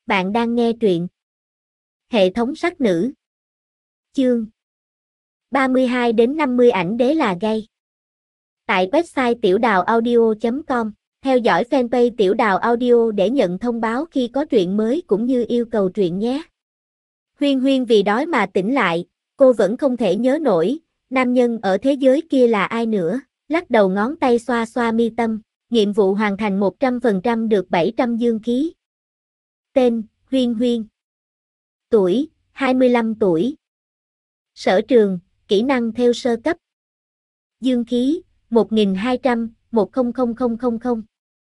Bạn đang nghe truyện Hệ thống sắc nữ. Chương 32 đến 50 ảnh đế là gay. Tại website tiểuđào audio.com, theo dõi fanpage Tiểu Đào Audio để nhận thông báo khi có truyện mới cũng như yêu cầu truyện nhé. Huyên Huyên vì đói mà tỉnh lại, cô vẫn không thể nhớ nổi, nam nhân ở thế giới kia là ai nữa, lắc đầu ngón tay xoa xoa mi tâm, nhiệm vụ hoàn thành 100% được 700 dương khí. Tên, Huyên Huyên. Tuổi, 25 tuổi. Sở trường, kỹ năng theo sơ cấp. Dương khí, 1200, 100000.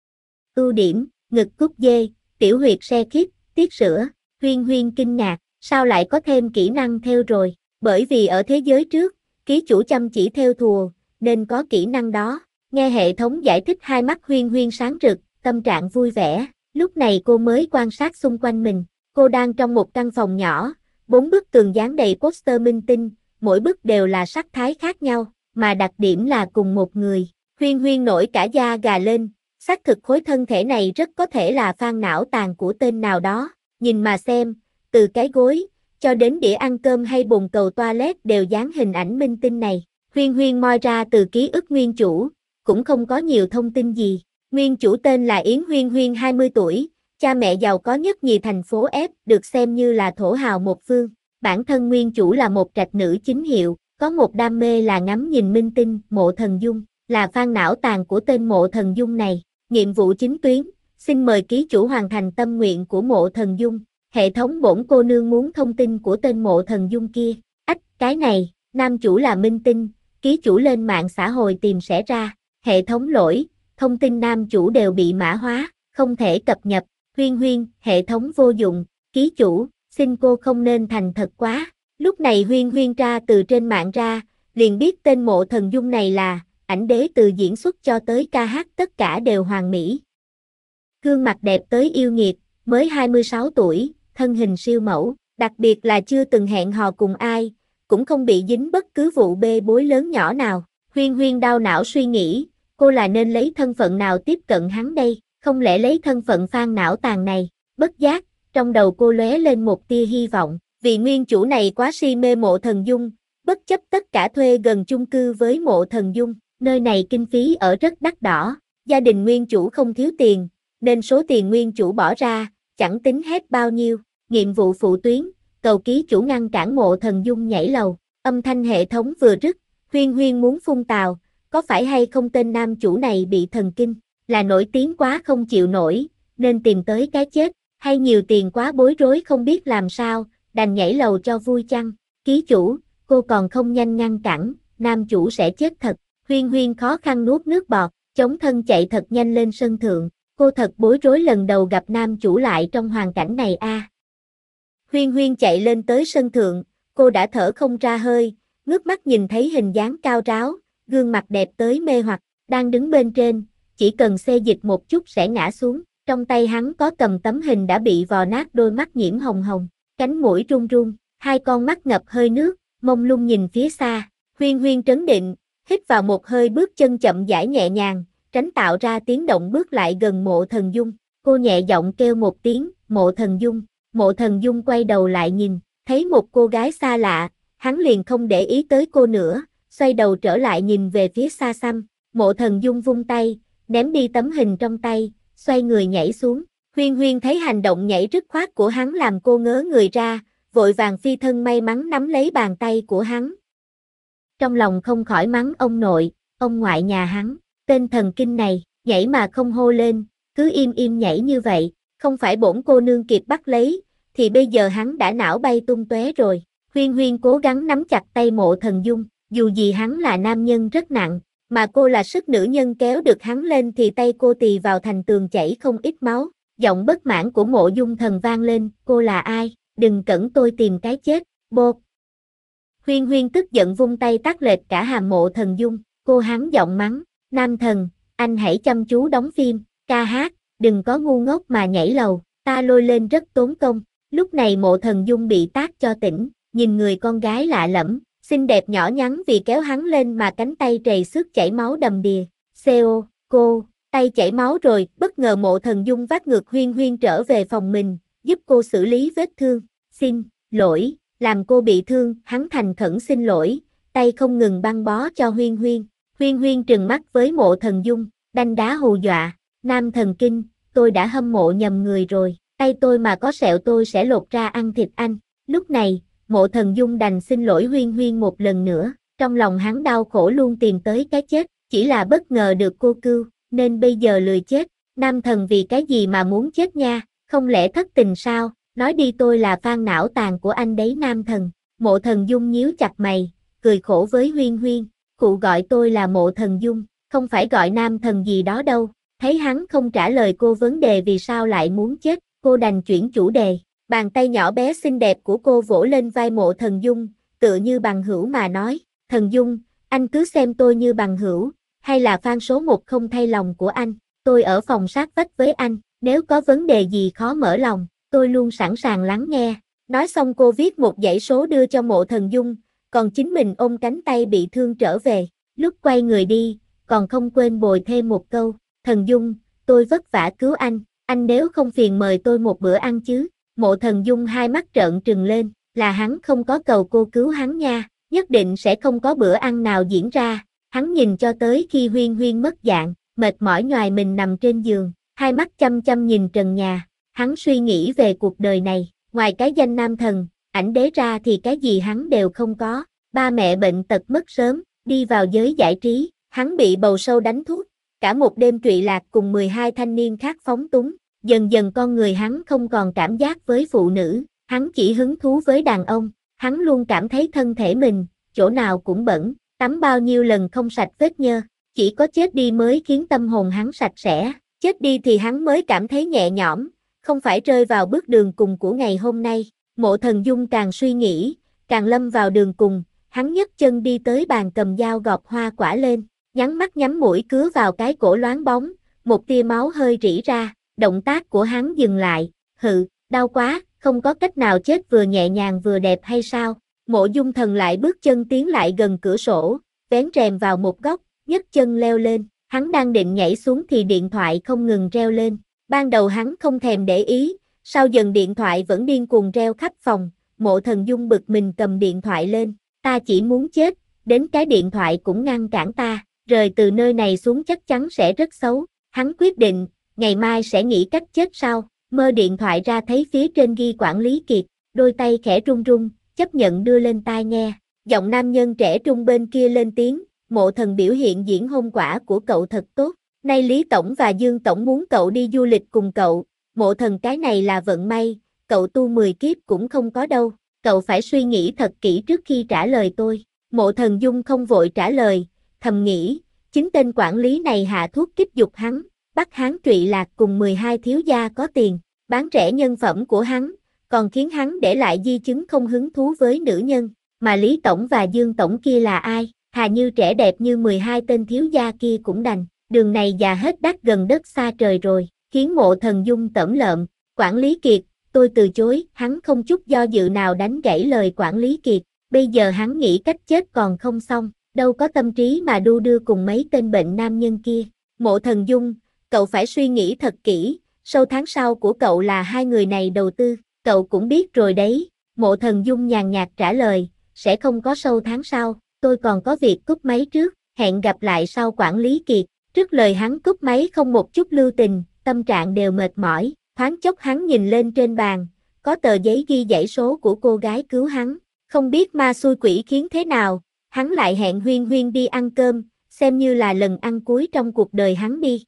Ưu điểm, ngực cút dê, tiểu huyệt se khít, tiết sữa. Huyên Huyên kinh ngạc, sao lại có thêm kỹ năng theo rồi? Bởi vì ở thế giới trước, ký chủ chăm chỉ theo thùa, nên có kỹ năng đó. Nghe hệ thống giải thích hai mắt Huyên Huyên sáng rực, tâm trạng vui vẻ. Lúc này cô mới quan sát xung quanh mình. Cô đang trong một căn phòng nhỏ, 4 bức tường dán đầy poster minh tinh, mỗi bức đều là sắc thái khác nhau, mà đặc điểm là cùng một người. Huyên Huyên nổi cả da gà lên, xác thực khối thân thể này rất có thể là fan não tàn của tên nào đó. Nhìn mà xem, từ cái gối, cho đến đĩa ăn cơm hay bồn cầu toilet đều dán hình ảnh minh tinh này. Huyên Huyên moi ra từ ký ức nguyên chủ, cũng không có nhiều thông tin gì. Nguyên chủ tên là Yến Huyên Huyên 20 tuổi, cha mẹ giàu có nhất nhì thành phố F, được xem như là thổ hào một phương. Bản thân nguyên chủ là một trạch nữ chính hiệu, có một đam mê là ngắm nhìn minh tinh, Mộ Thần Dung, là fan não tàn của tên Mộ Thần Dung này. Nhiệm vụ chính tuyến, xin mời ký chủ hoàn thành tâm nguyện của Mộ Thần Dung. Hệ thống bổn cô nương muốn thông tin của tên Mộ Thần Dung kia. Ách, cái này, nam chủ là minh tinh, ký chủ lên mạng xã hội tìm sẽ ra. Hệ thống lỗi, thông tin nam chủ đều bị mã hóa, không thể cập nhật. Huyên Huyên, hệ thống vô dụng, ký chủ, xin cô không nên thành thật quá. Lúc này Huyên Huyên ra từ trên mạng ra, liền biết tên Mộ Thần Dung này là, ảnh đế từ diễn xuất cho tới ca hát tất cả đều hoàn mỹ. Gương mặt đẹp tới yêu nghiệt, mới 26 tuổi, thân hình siêu mẫu, đặc biệt là chưa từng hẹn hò cùng ai, cũng không bị dính bất cứ vụ bê bối lớn nhỏ nào. Huyên Huyên đau não suy nghĩ, cô là nên lấy thân phận nào tiếp cận hắn đây, không lẽ lấy thân phận fan não tàn này. Bất giác, trong đầu cô lóe lên một tia hy vọng, vì nguyên chủ này quá si mê Mộ Thần Dung, bất chấp tất cả thuê gần chung cư với Mộ Thần Dung, nơi này kinh phí ở rất đắt đỏ, gia đình nguyên chủ không thiếu tiền, nên số tiền nguyên chủ bỏ ra, chẳng tính hết bao nhiêu. Nhiệm vụ phụ tuyến, cầu ký chủ ngăn cản Mộ Thần Dung nhảy lầu. Âm thanh hệ thống vừa dứt, Huyên Huyên muốn phun tào, có phải hay không tên nam chủ này bị thần kinh, là nổi tiếng quá không chịu nổi, nên tìm tới cái chết, hay nhiều tiền quá bối rối không biết làm sao, đành nhảy lầu cho vui chăng. Ký chủ, cô còn không nhanh ngăn cản, nam chủ sẽ chết thật. Huyên Huyên khó khăn nuốt nước bọt, chống thân chạy thật nhanh lên sân thượng, cô thật bối rối lần đầu gặp nam chủ lại trong hoàn cảnh này a. Huyên Huyên chạy lên tới sân thượng, cô đã thở không ra hơi, ngước mắt nhìn thấy hình dáng cao ráo, gương mặt đẹp tới mê hoặc, đang đứng bên trên, chỉ cần xê dịch một chút sẽ ngã xuống. Trong tay hắn có cầm tấm hình đã bị vò nát, đôi mắt nhiễm hồng hồng, cánh mũi run run, hai con mắt ngập hơi nước, mông lung nhìn phía xa. Huyên Huyên trấn định, hít vào một hơi, bước chân chậm rãi nhẹ nhàng, tránh tạo ra tiếng động bước lại gần Mộ Thần Dung. Cô nhẹ giọng kêu một tiếng, Mộ Thần Dung. Mộ Thần Dung quay đầu lại nhìn, thấy một cô gái xa lạ, hắn liền không để ý tới cô nữa, xoay đầu trở lại nhìn về phía xa xăm. Mộ Thần Dung vung tay, ném đi tấm hình trong tay, xoay người nhảy xuống. Huyên Huyên thấy hành động nhảy dứt khoát của hắn làm cô ngớ người ra, vội vàng phi thân may mắn nắm lấy bàn tay của hắn. Trong lòng không khỏi mắng ông nội, ông ngoại nhà hắn, tên thần kinh này, nhảy mà không hô lên, cứ im im nhảy như vậy, không phải bổn cô nương kịp bắt lấy, thì bây giờ hắn đã não bay tung tóe rồi. Huyên Huyên cố gắng nắm chặt tay Mộ Thần Dung, dù gì hắn là nam nhân rất nặng, mà cô là sức nữ nhân, kéo được hắn lên thì tay cô tì vào thành tường chảy không ít máu. Giọng bất mãn của Mộ Dung Thần vang lên, cô là ai, đừng cẩn tôi tìm cái chết, bột. Huyên Huyên tức giận vung tay tát lệch cả hàm Mộ Thần Dung, cô hắn giọng mắng, nam thần, anh hãy chăm chú đóng phim, ca hát, đừng có ngu ngốc mà nhảy lầu, ta lôi lên rất tốn công. Lúc này Mộ Thần Dung bị tát cho tỉnh, nhìn người con gái lạ lẫm, xinh đẹp nhỏ nhắn vì kéo hắn lên mà cánh tay trầy xước chảy máu đầm đìa. Cô, tay chảy máu rồi, bất ngờ Mộ Thần Dung vác ngược Huyên Huyên trở về phòng mình, giúp cô xử lý vết thương. Xin lỗi, làm cô bị thương. Hắn thành khẩn xin lỗi, tay không ngừng băng bó cho Huyên Huyên. Huyên Huyên trừng mắt với Mộ Thần Dung, đanh đá hù dọa. Nam thần kinh, tôi đã hâm mộ nhầm người rồi, tay tôi mà có sẹo tôi sẽ lột ra ăn thịt anh. Lúc này, Mộ Thần Dung đành xin lỗi Huyên Huyên một lần nữa, trong lòng hắn đau khổ luôn tìm tới cái chết, chỉ là bất ngờ được cô cứu, nên bây giờ lười chết. Nam thần vì cái gì mà muốn chết nha, không lẽ thất tình sao, nói đi tôi là fan não tàn của anh đấy Nam thần. Mộ Thần Dung nhíu chặt mày, cười khổ với Huyên Huyên, cụ gọi tôi là Mộ Thần Dung, không phải gọi Nam thần gì đó đâu. Thấy hắn không trả lời cô vấn đề vì sao lại muốn chết, cô đành chuyển chủ đề. Bàn tay nhỏ bé xinh đẹp của cô vỗ lên vai Mộ Thần Dung, tựa như bằng hữu mà nói, Thần Dung, anh cứ xem tôi như bằng hữu, hay là fan số 1 không thay lòng của anh, tôi ở phòng sát vách với anh, nếu có vấn đề gì khó mở lòng, tôi luôn sẵn sàng lắng nghe. Nói xong cô viết một dãy số đưa cho Mộ Thần Dung, còn chính mình ôm cánh tay bị thương trở về, lúc quay người đi, còn không quên bồi thêm một câu, Thần Dung, tôi vất vả cứu anh nếu không phiền mời tôi một bữa ăn chứ. Mộ Thần Dung hai mắt trợn trừng lên, là hắn không có cầu cô cứu hắn nha, nhất định sẽ không có bữa ăn nào diễn ra. Hắn nhìn cho tới khi Huyên Huyên mất dạng, mệt mỏi nhoài mình nằm trên giường, hai mắt chăm chăm nhìn trần nhà. Hắn suy nghĩ về cuộc đời này, ngoài cái danh nam thần, ảnh đế ra thì cái gì hắn đều không có. Ba mẹ bệnh tật mất sớm, đi vào giới giải trí, hắn bị bầu sâu đánh thuốc, cả một đêm trụy lạc cùng 12 thanh niên khác phóng túng. Dần dần con người hắn không còn cảm giác với phụ nữ, hắn chỉ hứng thú với đàn ông. Hắn luôn cảm thấy thân thể mình, chỗ nào cũng bẩn, tắm bao nhiêu lần không sạch vết nhơ, chỉ có chết đi mới khiến tâm hồn hắn sạch sẽ, chết đi thì hắn mới cảm thấy nhẹ nhõm, không phải rơi vào bước đường cùng của ngày hôm nay. Mộ Thần Dung càng suy nghĩ, càng lâm vào đường cùng, hắn nhấc chân đi tới bàn cầm dao gọt hoa quả lên, nhắm mắt nhắm mũi cứa vào cái cổ loáng bóng, một tia máu hơi rỉ ra, động tác của hắn dừng lại, hự, đau quá, không có cách nào chết vừa nhẹ nhàng vừa đẹp hay sao? Mộ Dung Thần lại bước chân tiến lại gần cửa sổ, vén rèm vào một góc, nhấc chân leo lên, hắn đang định nhảy xuống thì điện thoại không ngừng reo lên. Ban đầu hắn không thèm để ý, sau dần điện thoại vẫn điên cuồng reo khắp phòng. Mộ Thần Dung bực mình cầm điện thoại lên, ta chỉ muốn chết, đến cái điện thoại cũng ngăn cản ta, rời từ nơi này xuống chắc chắn sẽ rất xấu. Hắn quyết định, ngày mai sẽ nghĩ cách chết sau. Mơ điện thoại ra thấy phía trên ghi Quản lý Kiệt, đôi tay khẽ run run, chấp nhận đưa lên tai nghe. Giọng nam nhân trẻ trung bên kia lên tiếng, Mộ Thần biểu hiện diễn hôn quả của cậu thật tốt. Nay Lý Tổng và Dương Tổng muốn cậu đi du lịch cùng cậu. Mộ Thần cái này là vận may, cậu tu 10 kiếp cũng không có đâu. Cậu phải suy nghĩ thật kỹ trước khi trả lời tôi. Mộ Thần Dung không vội trả lời, thầm nghĩ, chính tên quản lý này hạ thuốc kích dục hắn, bắt hắn trụy lạc cùng 12 thiếu gia có tiền, bán rẻ nhân phẩm của hắn, còn khiến hắn để lại di chứng không hứng thú với nữ nhân. Mà Lý Tổng và Dương Tổng kia là ai? Thà như trẻ đẹp như 12 tên thiếu gia kia cũng đành. Đường này già hết đắt gần đất xa trời rồi, khiến Mộ Thần Dung tởm lợm. Quản lý Kiệt, tôi từ chối. Hắn không chút do dự nào đánh gãy lời Quản lý Kiệt. Bây giờ hắn nghĩ cách chết còn không xong, đâu có tâm trí mà đu đưa cùng mấy tên bệnh nam nhân kia. Mộ Thần Dung, cậu phải suy nghĩ thật kỹ, show tháng sau của cậu là hai người này đầu tư, cậu cũng biết rồi đấy. Mộ Thần Dung nhàn nhạt trả lời, sẽ không có show tháng sau, tôi còn có việc cúp máy trước, hẹn gặp lại sau. Quản lý Kiệt, trước lời hắn cúp máy không một chút lưu tình, tâm trạng đều mệt mỏi, thoáng chốc hắn nhìn lên trên bàn, có tờ giấy ghi dãy số của cô gái cứu hắn, không biết ma xui quỷ khiến thế nào, hắn lại hẹn Huyên Huyên đi ăn cơm, xem như là lần ăn cuối trong cuộc đời hắn đi.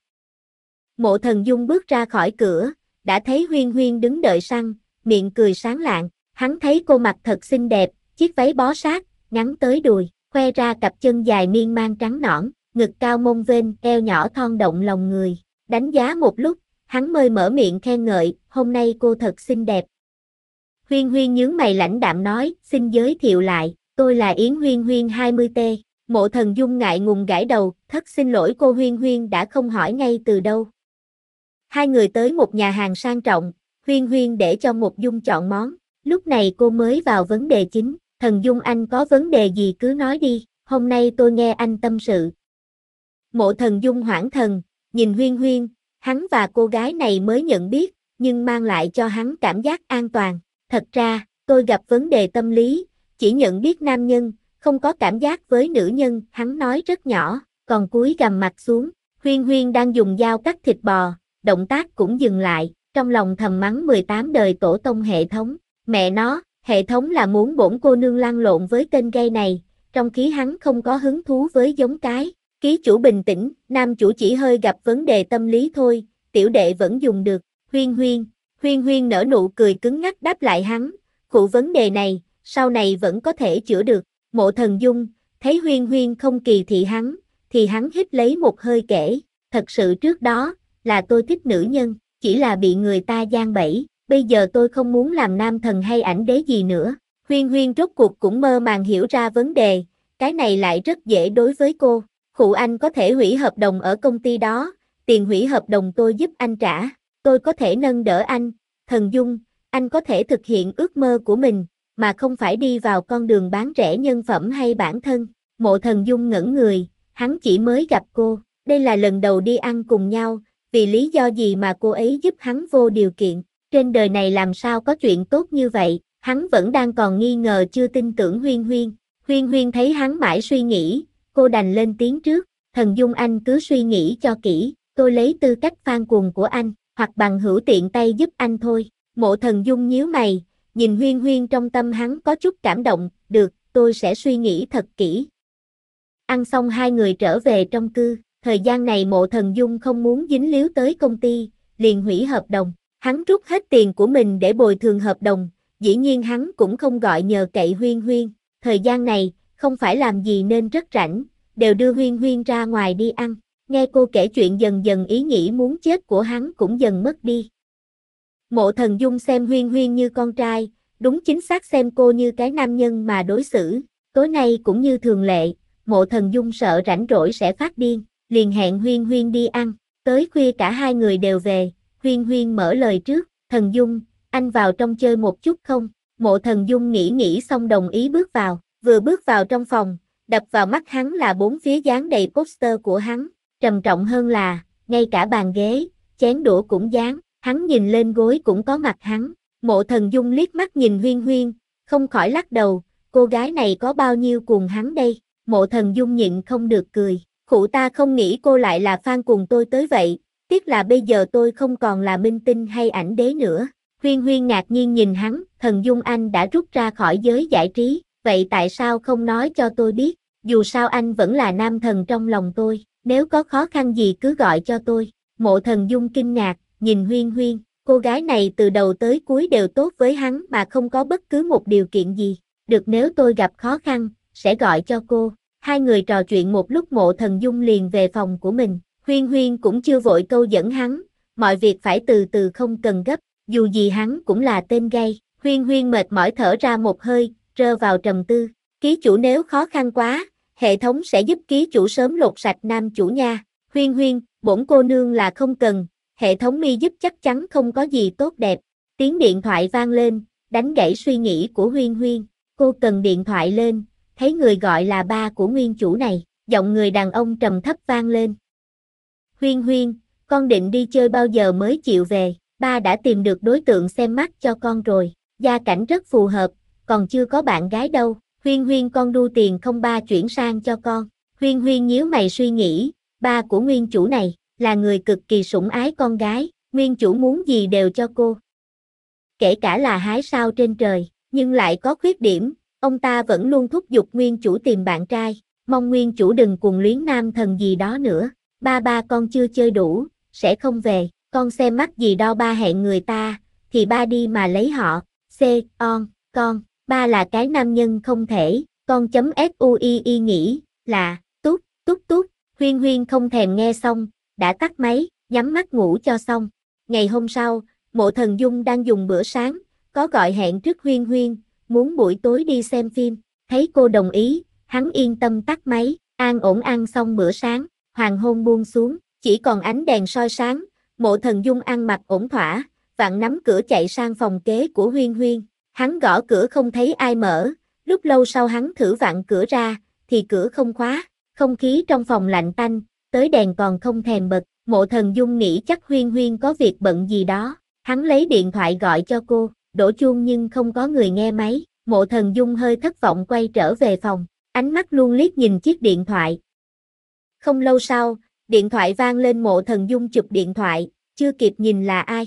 Mộ Thần Dung bước ra khỏi cửa, đã thấy Huyên Huyên đứng đợi sẵn, miệng cười sáng lạng, hắn thấy cô mặc thật xinh đẹp, chiếc váy bó sát, ngắn tới đùi, khoe ra cặp chân dài miên man trắng nõn, ngực cao mông vênh, eo nhỏ thon động lòng người. Đánh giá một lúc, hắn mới mở miệng khen ngợi, hôm nay cô thật xinh đẹp. Huyên Huyên nhướng mày lãnh đạm nói, xin giới thiệu lại, tôi là Yến Huyên Huyên 20T. Mộ Thần Dung ngại ngùng gãi đầu, thất xin lỗi cô Huyên Huyên đã không hỏi ngay từ đâu. Hai người tới một nhà hàng sang trọng, Huyên Huyên để cho Mộ Dung chọn món, lúc này cô mới vào vấn đề chính, Thần Dung anh có vấn đề gì cứ nói đi, hôm nay tôi nghe anh tâm sự. Mộ Thần Dung hoảng thần, nhìn Huyên Huyên, hắn và cô gái này mới nhận biết, nhưng mang lại cho hắn cảm giác an toàn. Thật ra, tôi gặp vấn đề tâm lý, chỉ nhận biết nam nhân, không có cảm giác với nữ nhân, hắn nói rất nhỏ, còn cúi gằm mặt xuống. Huyên Huyên đang dùng dao cắt thịt bò, động tác cũng dừng lại, trong lòng thầm mắng 18 đời tổ tông hệ thống. Mẹ nó, hệ thống là muốn bổn cô nương lăn lộn với tên gay này, trong khi hắn không có hứng thú với giống cái. Ký chủ bình tĩnh, nam chủ chỉ hơi gặp vấn đề tâm lý thôi, tiểu đệ vẫn dùng được. Huyên Huyên nở nụ cười cứng ngắc đáp lại hắn, cụ vấn đề này, sau này vẫn có thể chữa được. Mộ Thần Dung, thấy Huyên Huyên không kỳ thị hắn, thì hắn hít lấy một hơi kể, thật sự trước đó, là tôi thích nữ nhân, chỉ là bị người ta gian bẫy, bây giờ tôi không muốn làm nam thần hay ảnh đế gì nữa. Huyên Huyên rốt cuộc cũng mơ màng hiểu ra vấn đề, cái này lại rất dễ đối với cô. Khụ anh có thể hủy hợp đồng ở công ty đó, tiền hủy hợp đồng tôi giúp anh trả, tôi có thể nâng đỡ anh. Thần Dung, anh có thể thực hiện ước mơ của mình, mà không phải đi vào con đường bán rẻ nhân phẩm hay bản thân. Mộ Thần Dung ngẩn người, hắn chỉ mới gặp cô, đây là lần đầu đi ăn cùng nhau, vì lý do gì mà cô ấy giúp hắn vô điều kiện. Trên đời này làm sao có chuyện tốt như vậy, hắn vẫn đang còn nghi ngờ chưa tin tưởng Huyên Huyên. Huyên Huyên thấy hắn mãi suy nghĩ, cô đành lên tiếng trước, Thần Dung anh cứ suy nghĩ cho kỹ, tôi lấy tư cách fan cuồng của anh, hoặc bằng hữu tiện tay giúp anh thôi. Mộ Thần Dung nhíu mày, nhìn Huyên Huyên trong tâm hắn có chút cảm động, được, tôi sẽ suy nghĩ thật kỹ. Ăn xong hai người trở về trong cư, thời gian này Mộ Thần Dung không muốn dính líu tới công ty, liền hủy hợp đồng. Hắn rút hết tiền của mình để bồi thường hợp đồng, dĩ nhiên hắn cũng không gọi nhờ cậy Huyên Huyên. Thời gian này, không phải làm gì nên rất rảnh, đều đưa Huyên Huyên ra ngoài đi ăn. Nghe cô kể chuyện dần dần ý nghĩ muốn chết của hắn cũng dần mất đi. Mộ Thần Dung xem Huyên Huyên như con trai, đúng chính xác xem cô như cái nam nhân mà đối xử. Tối nay cũng như thường lệ, Mộ Thần Dung sợ rảnh rỗi sẽ phát điên, liền hẹn Huyên Huyên đi ăn. Tới khuya cả hai người đều về, Huyên Huyên mở lời trước, Thần Dung, anh vào trong chơi một chút không? Mộ Thần Dung nghĩ xong đồng ý bước vào, vừa bước vào trong phòng, đập vào mắt hắn là bốn phía dán đầy poster của hắn, trầm trọng hơn là, ngay cả bàn ghế, chén đũa cũng dán, hắn nhìn lên gối cũng có mặt hắn. Mộ Thần Dung liếc mắt nhìn Huyên Huyên, không khỏi lắc đầu, cô gái này có bao nhiêu cuồng hắn đây? Mộ Thần Dung nhịn không được cười, khụ ta không nghĩ cô lại là fan cuồng tôi tới vậy, tiếc là bây giờ tôi không còn là minh tinh hay ảnh đế nữa. Huyên Huyên ngạc nhiên nhìn hắn, Thần Dung anh đã rút ra khỏi giới giải trí, vậy tại sao không nói cho tôi biết, dù sao anh vẫn là nam thần trong lòng tôi, nếu có khó khăn gì cứ gọi cho tôi. Mộ Thần Dung kinh ngạc, nhìn Huyên Huyên, cô gái này từ đầu tới cuối đều tốt với hắn mà không có bất cứ một điều kiện gì, được nếu tôi gặp khó khăn, sẽ gọi cho cô. Hai người trò chuyện một lúc Mộ Thần Dung liền về phòng của mình, Huyên Huyên cũng chưa vội câu dẫn hắn, mọi việc phải từ từ không cần gấp, dù gì hắn cũng là tên gay. Huyên Huyên mệt mỏi thở ra một hơi, rơi vào trầm tư, ký chủ nếu khó khăn quá, hệ thống sẽ giúp ký chủ sớm lột sạch nam chủ nha. Huyên Huyên, bổn cô nương là không cần, hệ thống mi giúp chắc chắn không có gì tốt đẹp. Tiếng điện thoại vang lên, đánh gãy suy nghĩ của Huyên Huyên, cô cần điện thoại lên, thấy người gọi là ba của nguyên chủ này, giọng người đàn ông trầm thấp vang lên. Huyên Huyên, con định đi chơi bao giờ mới chịu về? Ba đã tìm được đối tượng xem mắt cho con rồi, gia cảnh rất phù hợp, còn chưa có bạn gái đâu. Huyên Huyên con đu tiền không ba chuyển sang cho con. Huyên Huyên nhíu mày suy nghĩ, ba của nguyên chủ này, là người cực kỳ sủng ái con gái, nguyên chủ muốn gì đều cho cô. Kể cả là hái sao trên trời, nhưng lại có khuyết điểm, ông ta vẫn luôn thúc giục nguyên chủ tìm bạn trai, mong nguyên chủ đừng cuồng luyến nam thần gì đó nữa. Ba con chưa chơi đủ, sẽ không về, con xem mắt gì đo ba hẹn người ta, thì ba đi mà lấy họ. Con, ba là cái nam nhân không thể, con chấm SUII nghĩ, là, tút. Huyên Huyên không thèm nghe xong, đã tắt máy, nhắm mắt ngủ cho xong. Ngày hôm sau, Mộ Thần Dung đang dùng bữa sáng, có gọi hẹn trước Huyên Huyên, muốn buổi tối đi xem phim, thấy cô đồng ý, hắn yên tâm tắt máy, an ổn ăn xong bữa sáng, hoàng hôn buông xuống, chỉ còn ánh đèn soi sáng, Mộ Thần Dung ăn mặc ổn thỏa, vặn nắm cửa chạy sang phòng kế của Huyên Huyên, hắn gõ cửa không thấy ai mở, lúc lâu sau hắn thử vặn cửa ra, thì cửa không khóa, không khí trong phòng lạnh tanh, tới đèn còn không thèm bật, Mộ Thần Dung nghĩ chắc Huyên Huyên có việc bận gì đó, Hắn lấy điện thoại gọi cho cô, đổ chuông nhưng không có người nghe máy. Mộ Thần Dung hơi thất vọng quay trở về phòng, ánh mắt luôn liếc nhìn chiếc điện thoại. Không lâu sau, điện thoại vang lên. Mộ Thần Dung chụp điện thoại, chưa kịp nhìn là ai,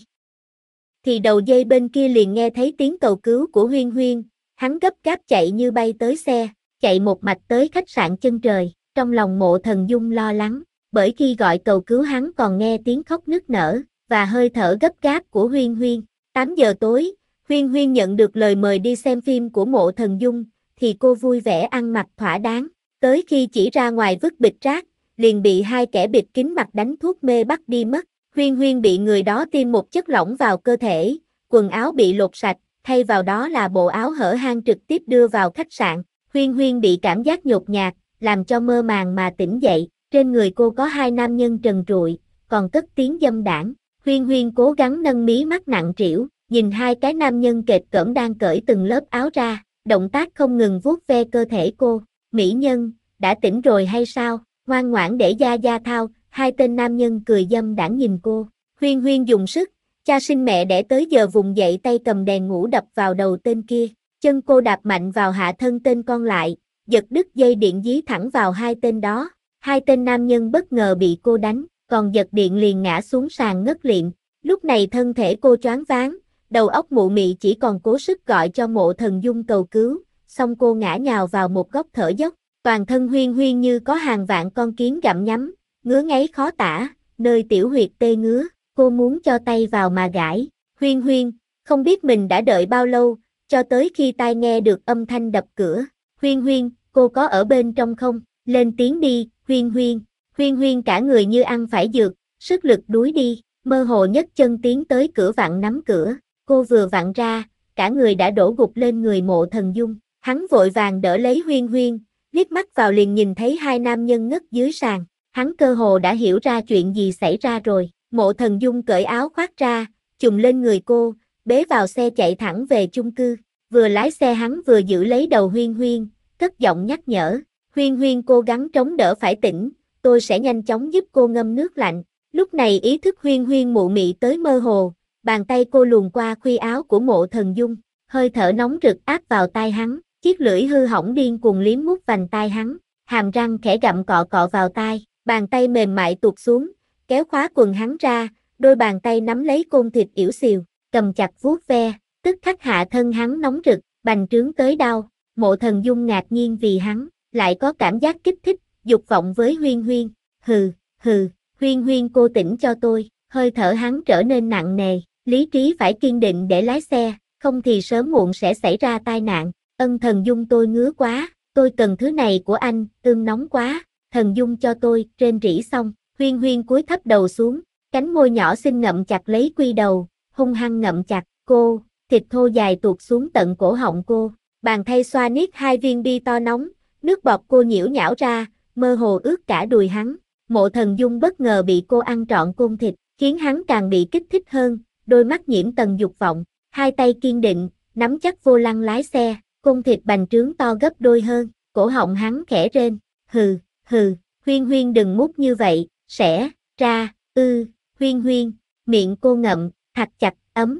thì đầu dây bên kia liền nghe thấy tiếng cầu cứu của Huyên Huyên. Hắn gấp gáp chạy như bay tới xe, chạy một mạch tới khách sạn Chân Trời. Trong lòng Mộ Thần Dung lo lắng, bởi khi gọi cầu cứu hắn còn nghe tiếng khóc nức nở và hơi thở gấp gáp của Huyên Huyên. 8 giờ tối, Huyên Huyên nhận được lời mời đi xem phim của Mộ Thần Dung, thì cô vui vẻ ăn mặc thỏa đáng. Tới khi chỉ ra ngoài vứt bịch rác, liền bị hai kẻ bịt kín mặt đánh thuốc mê bắt đi mất. Huyên Huyên bị người đó tiêm một chất lỏng vào cơ thể, quần áo bị lột sạch, thay vào đó là bộ áo hở hang trực tiếp đưa vào khách sạn. Huyên Huyên bị cảm giác nhột nhạt, làm cho mơ màng mà tỉnh dậy. Trên người cô có hai nam nhân trần trụi, còn cất tiếng dâm đãng. Huyên Huyên cố gắng nâng mí mắt nặng trĩu, nhìn hai cái nam nhân kệt cỡm đang cởi từng lớp áo ra, động tác không ngừng vuốt ve cơ thể cô. Mỹ nhân, đã tỉnh rồi hay sao? Ngoan ngoãn để gia gia thao. Hai tên nam nhân cười dâm đãng nhìn cô. Huyên Huyên dùng sức, cha sinh mẹ đẻ tới giờ vùng dậy, tay cầm đèn ngủ đập vào đầu tên kia. Chân cô đạp mạnh vào hạ thân tên con lại, giật đứt dây điện dí thẳng vào hai tên đó. Hai tên nam nhân bất ngờ bị cô đánh, còn giật điện liền ngã xuống sàn ngất liệm. Lúc này thân thể cô choáng váng, đầu óc mụ mị, chỉ còn cố sức gọi cho Mộ Thần Dung cầu cứu, xong cô ngã nhào vào một góc thở dốc. Toàn thân Huyên Huyên như có hàng vạn con kiến gặm nhấm, ngứa ngáy khó tả, nơi tiểu huyệt tê ngứa, cô muốn cho tay vào mà gãi. Huyên Huyên, không biết mình đã đợi bao lâu, cho tới khi tai nghe được âm thanh đập cửa. Huyên Huyên, cô có ở bên trong không? Lên tiếng đi, Huyên Huyên. Huyên Huyên cả người như ăn phải dược, sức lực đuối đi, mơ hồ nhấc chân tiến tới cửa vặn nắm cửa. Cô vừa vặn ra, cả người đã đổ gục lên người Mộ Thần Dung. Hắn vội vàng đỡ lấy Huyên Huyên, liếc mắt vào liền nhìn thấy hai nam nhân ngất dưới sàn. Hắn cơ hồ đã hiểu ra chuyện gì xảy ra rồi. Mộ Thần Dung cởi áo khoác ra, chùm lên người cô, bế vào xe chạy thẳng về chung cư. Vừa lái xe hắn vừa giữ lấy đầu Huyên Huyên, cất giọng nhắc nhở. Huyên Huyên cố gắng chống đỡ phải tỉnh, tôi sẽ nhanh chóng giúp cô ngâm nước lạnh. Lúc này ý thức Huyên Huyên mụ mị tới mơ hồ, bàn tay cô luồn qua khuy áo của Mộ Thần Dung, hơi thở nóng rực áp vào tai hắn, chiếc lưỡi hư hỏng điên cuồng liếm mút vành tai hắn, hàm răng khẽ gặm cọ cọ vào tai, bàn tay mềm mại tuột xuống, kéo khóa quần hắn ra, đôi bàn tay nắm lấy côn thịt yểu xìu, cầm chặt vuốt ve, tức khắc hạ thân hắn nóng rực, bành trướng tới đau. Mộ Thần Dung ngạc nhiên vì hắn lại có cảm giác kích thích, dục vọng với Huyên Huyên. Hừ, hừ, Huyên Huyên cô tỉnh cho tôi. Hơi thở hắn trở nên nặng nề, lý trí phải kiên định để lái xe, không thì sớm muộn sẽ xảy ra tai nạn. Ân Thần Dung tôi ngứa quá, tôi cần thứ này của anh, nóng quá, Thần Dung cho tôi. Rên rỉ xong, Huyên Huyên cúi thấp đầu xuống, cánh môi nhỏ xinh ngậm chặt lấy quy đầu, hung hăng ngậm chặt. Cô, thịt thô dài tuột xuống tận cổ họng cô, bàn tay xoa niết hai viên bi to nóng, nước bọt cô nhiễu nhão ra, mơ hồ ướt cả đùi hắn. Mộ Thần Dung bất ngờ bị cô ăn trọn côn thịt, khiến hắn càng bị kích thích hơn, đôi mắt nhiễm tầng dục vọng, hai tay kiên định, nắm chắc vô lăng lái xe, côn thịt bành trướng to gấp đôi hơn, cổ họng hắn khẽ rên. Hừ, hừ, Huyên Huyên đừng mút như vậy, sẽ ra, Huyên Huyên, miệng cô ngậm, thật chặt, ấm,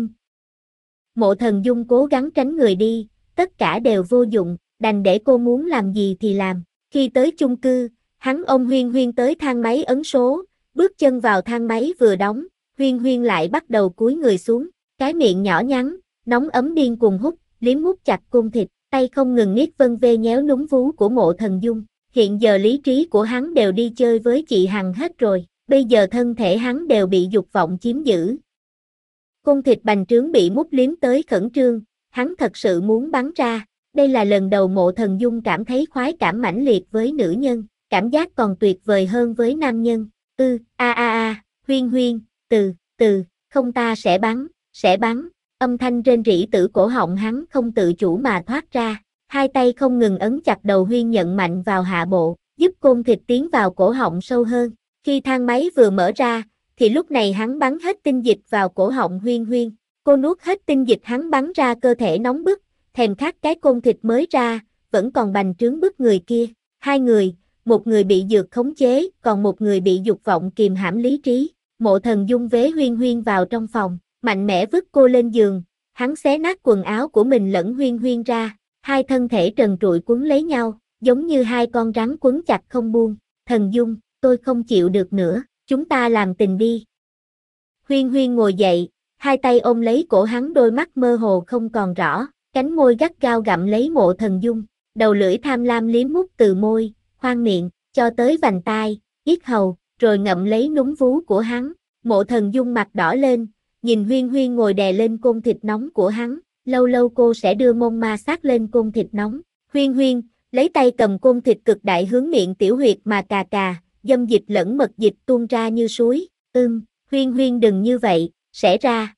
Mộ Thần Dung cố gắng tránh người đi, tất cả đều vô dụng, đành để cô muốn làm gì thì làm. Khi tới chung cư, hắn ôm Huyên Huyên tới thang máy ấn số, bước chân vào thang máy vừa đóng, Huyên Huyên lại bắt đầu cúi người xuống, cái miệng nhỏ nhắn, nóng ấm điên cuồng hút, liếm mút chặt côn thịt, tay không ngừng niết vân ve nhéo núm vú của Mộ Thần Dung. Hiện giờ lý trí của hắn đều đi chơi với chị Hằng hết rồi, bây giờ thân thể hắn đều bị dục vọng chiếm giữ. Côn thịt bành trướng bị mút liếm tới khẩn trương, hắn thật sự muốn bắn ra. Đây là lần đầu Mộ Thần Dung cảm thấy khoái cảm mãnh liệt với nữ nhân, cảm giác còn tuyệt vời hơn với nam nhân. Huyên Huyên, không ta sẽ bắn, âm thanh rên rỉ từ cổ họng hắn không tự chủ mà thoát ra, hai tay không ngừng ấn chặt đầu Huyên nhận mạnh vào hạ bộ, giúp côn thịt tiến vào cổ họng sâu hơn. Khi thang máy vừa mở ra, thì lúc này hắn bắn hết tinh dịch vào cổ họng Huyên Huyên, cô nuốt hết tinh dịch hắn bắn ra, cơ thể nóng bức, thèm khát cái côn thịt mới ra, vẫn còn bành trướng bức người kia. Hai người, một người bị dược khống chế, còn một người bị dục vọng kìm hãm lý trí. Mộ Thần Dung vế Huyên Huyên vào trong phòng, mạnh mẽ vứt cô lên giường, hắn xé nát quần áo của mình lẫn Huyên Huyên ra, hai thân thể trần trụi quấn lấy nhau, giống như hai con rắn quấn chặt không buông. Thần Dung, tôi không chịu được nữa, chúng ta làm tình đi. Huyên Huyên ngồi dậy, hai tay ôm lấy cổ hắn, đôi mắt mơ hồ không còn rõ, cánh môi gắt gao gặm lấy Mộ Thần Dung, đầu lưỡi tham lam liếm mút từ môi, khoang miệng, cho tới vành tai, yết hầu, rồi ngậm lấy núm vú của hắn. Mộ Thần Dung mặt đỏ lên, nhìn Huyên Huyên ngồi đè lên côn thịt nóng của hắn, lâu lâu cô sẽ đưa mông ma sát lên côn thịt nóng. Huyên Huyên lấy tay cầm côn thịt cực đại hướng miệng tiểu huyệt mà cà cà, dâm dịch lẫn mật dịch tuôn ra như suối. Huyên Huyên đừng như vậy, sẽ ra.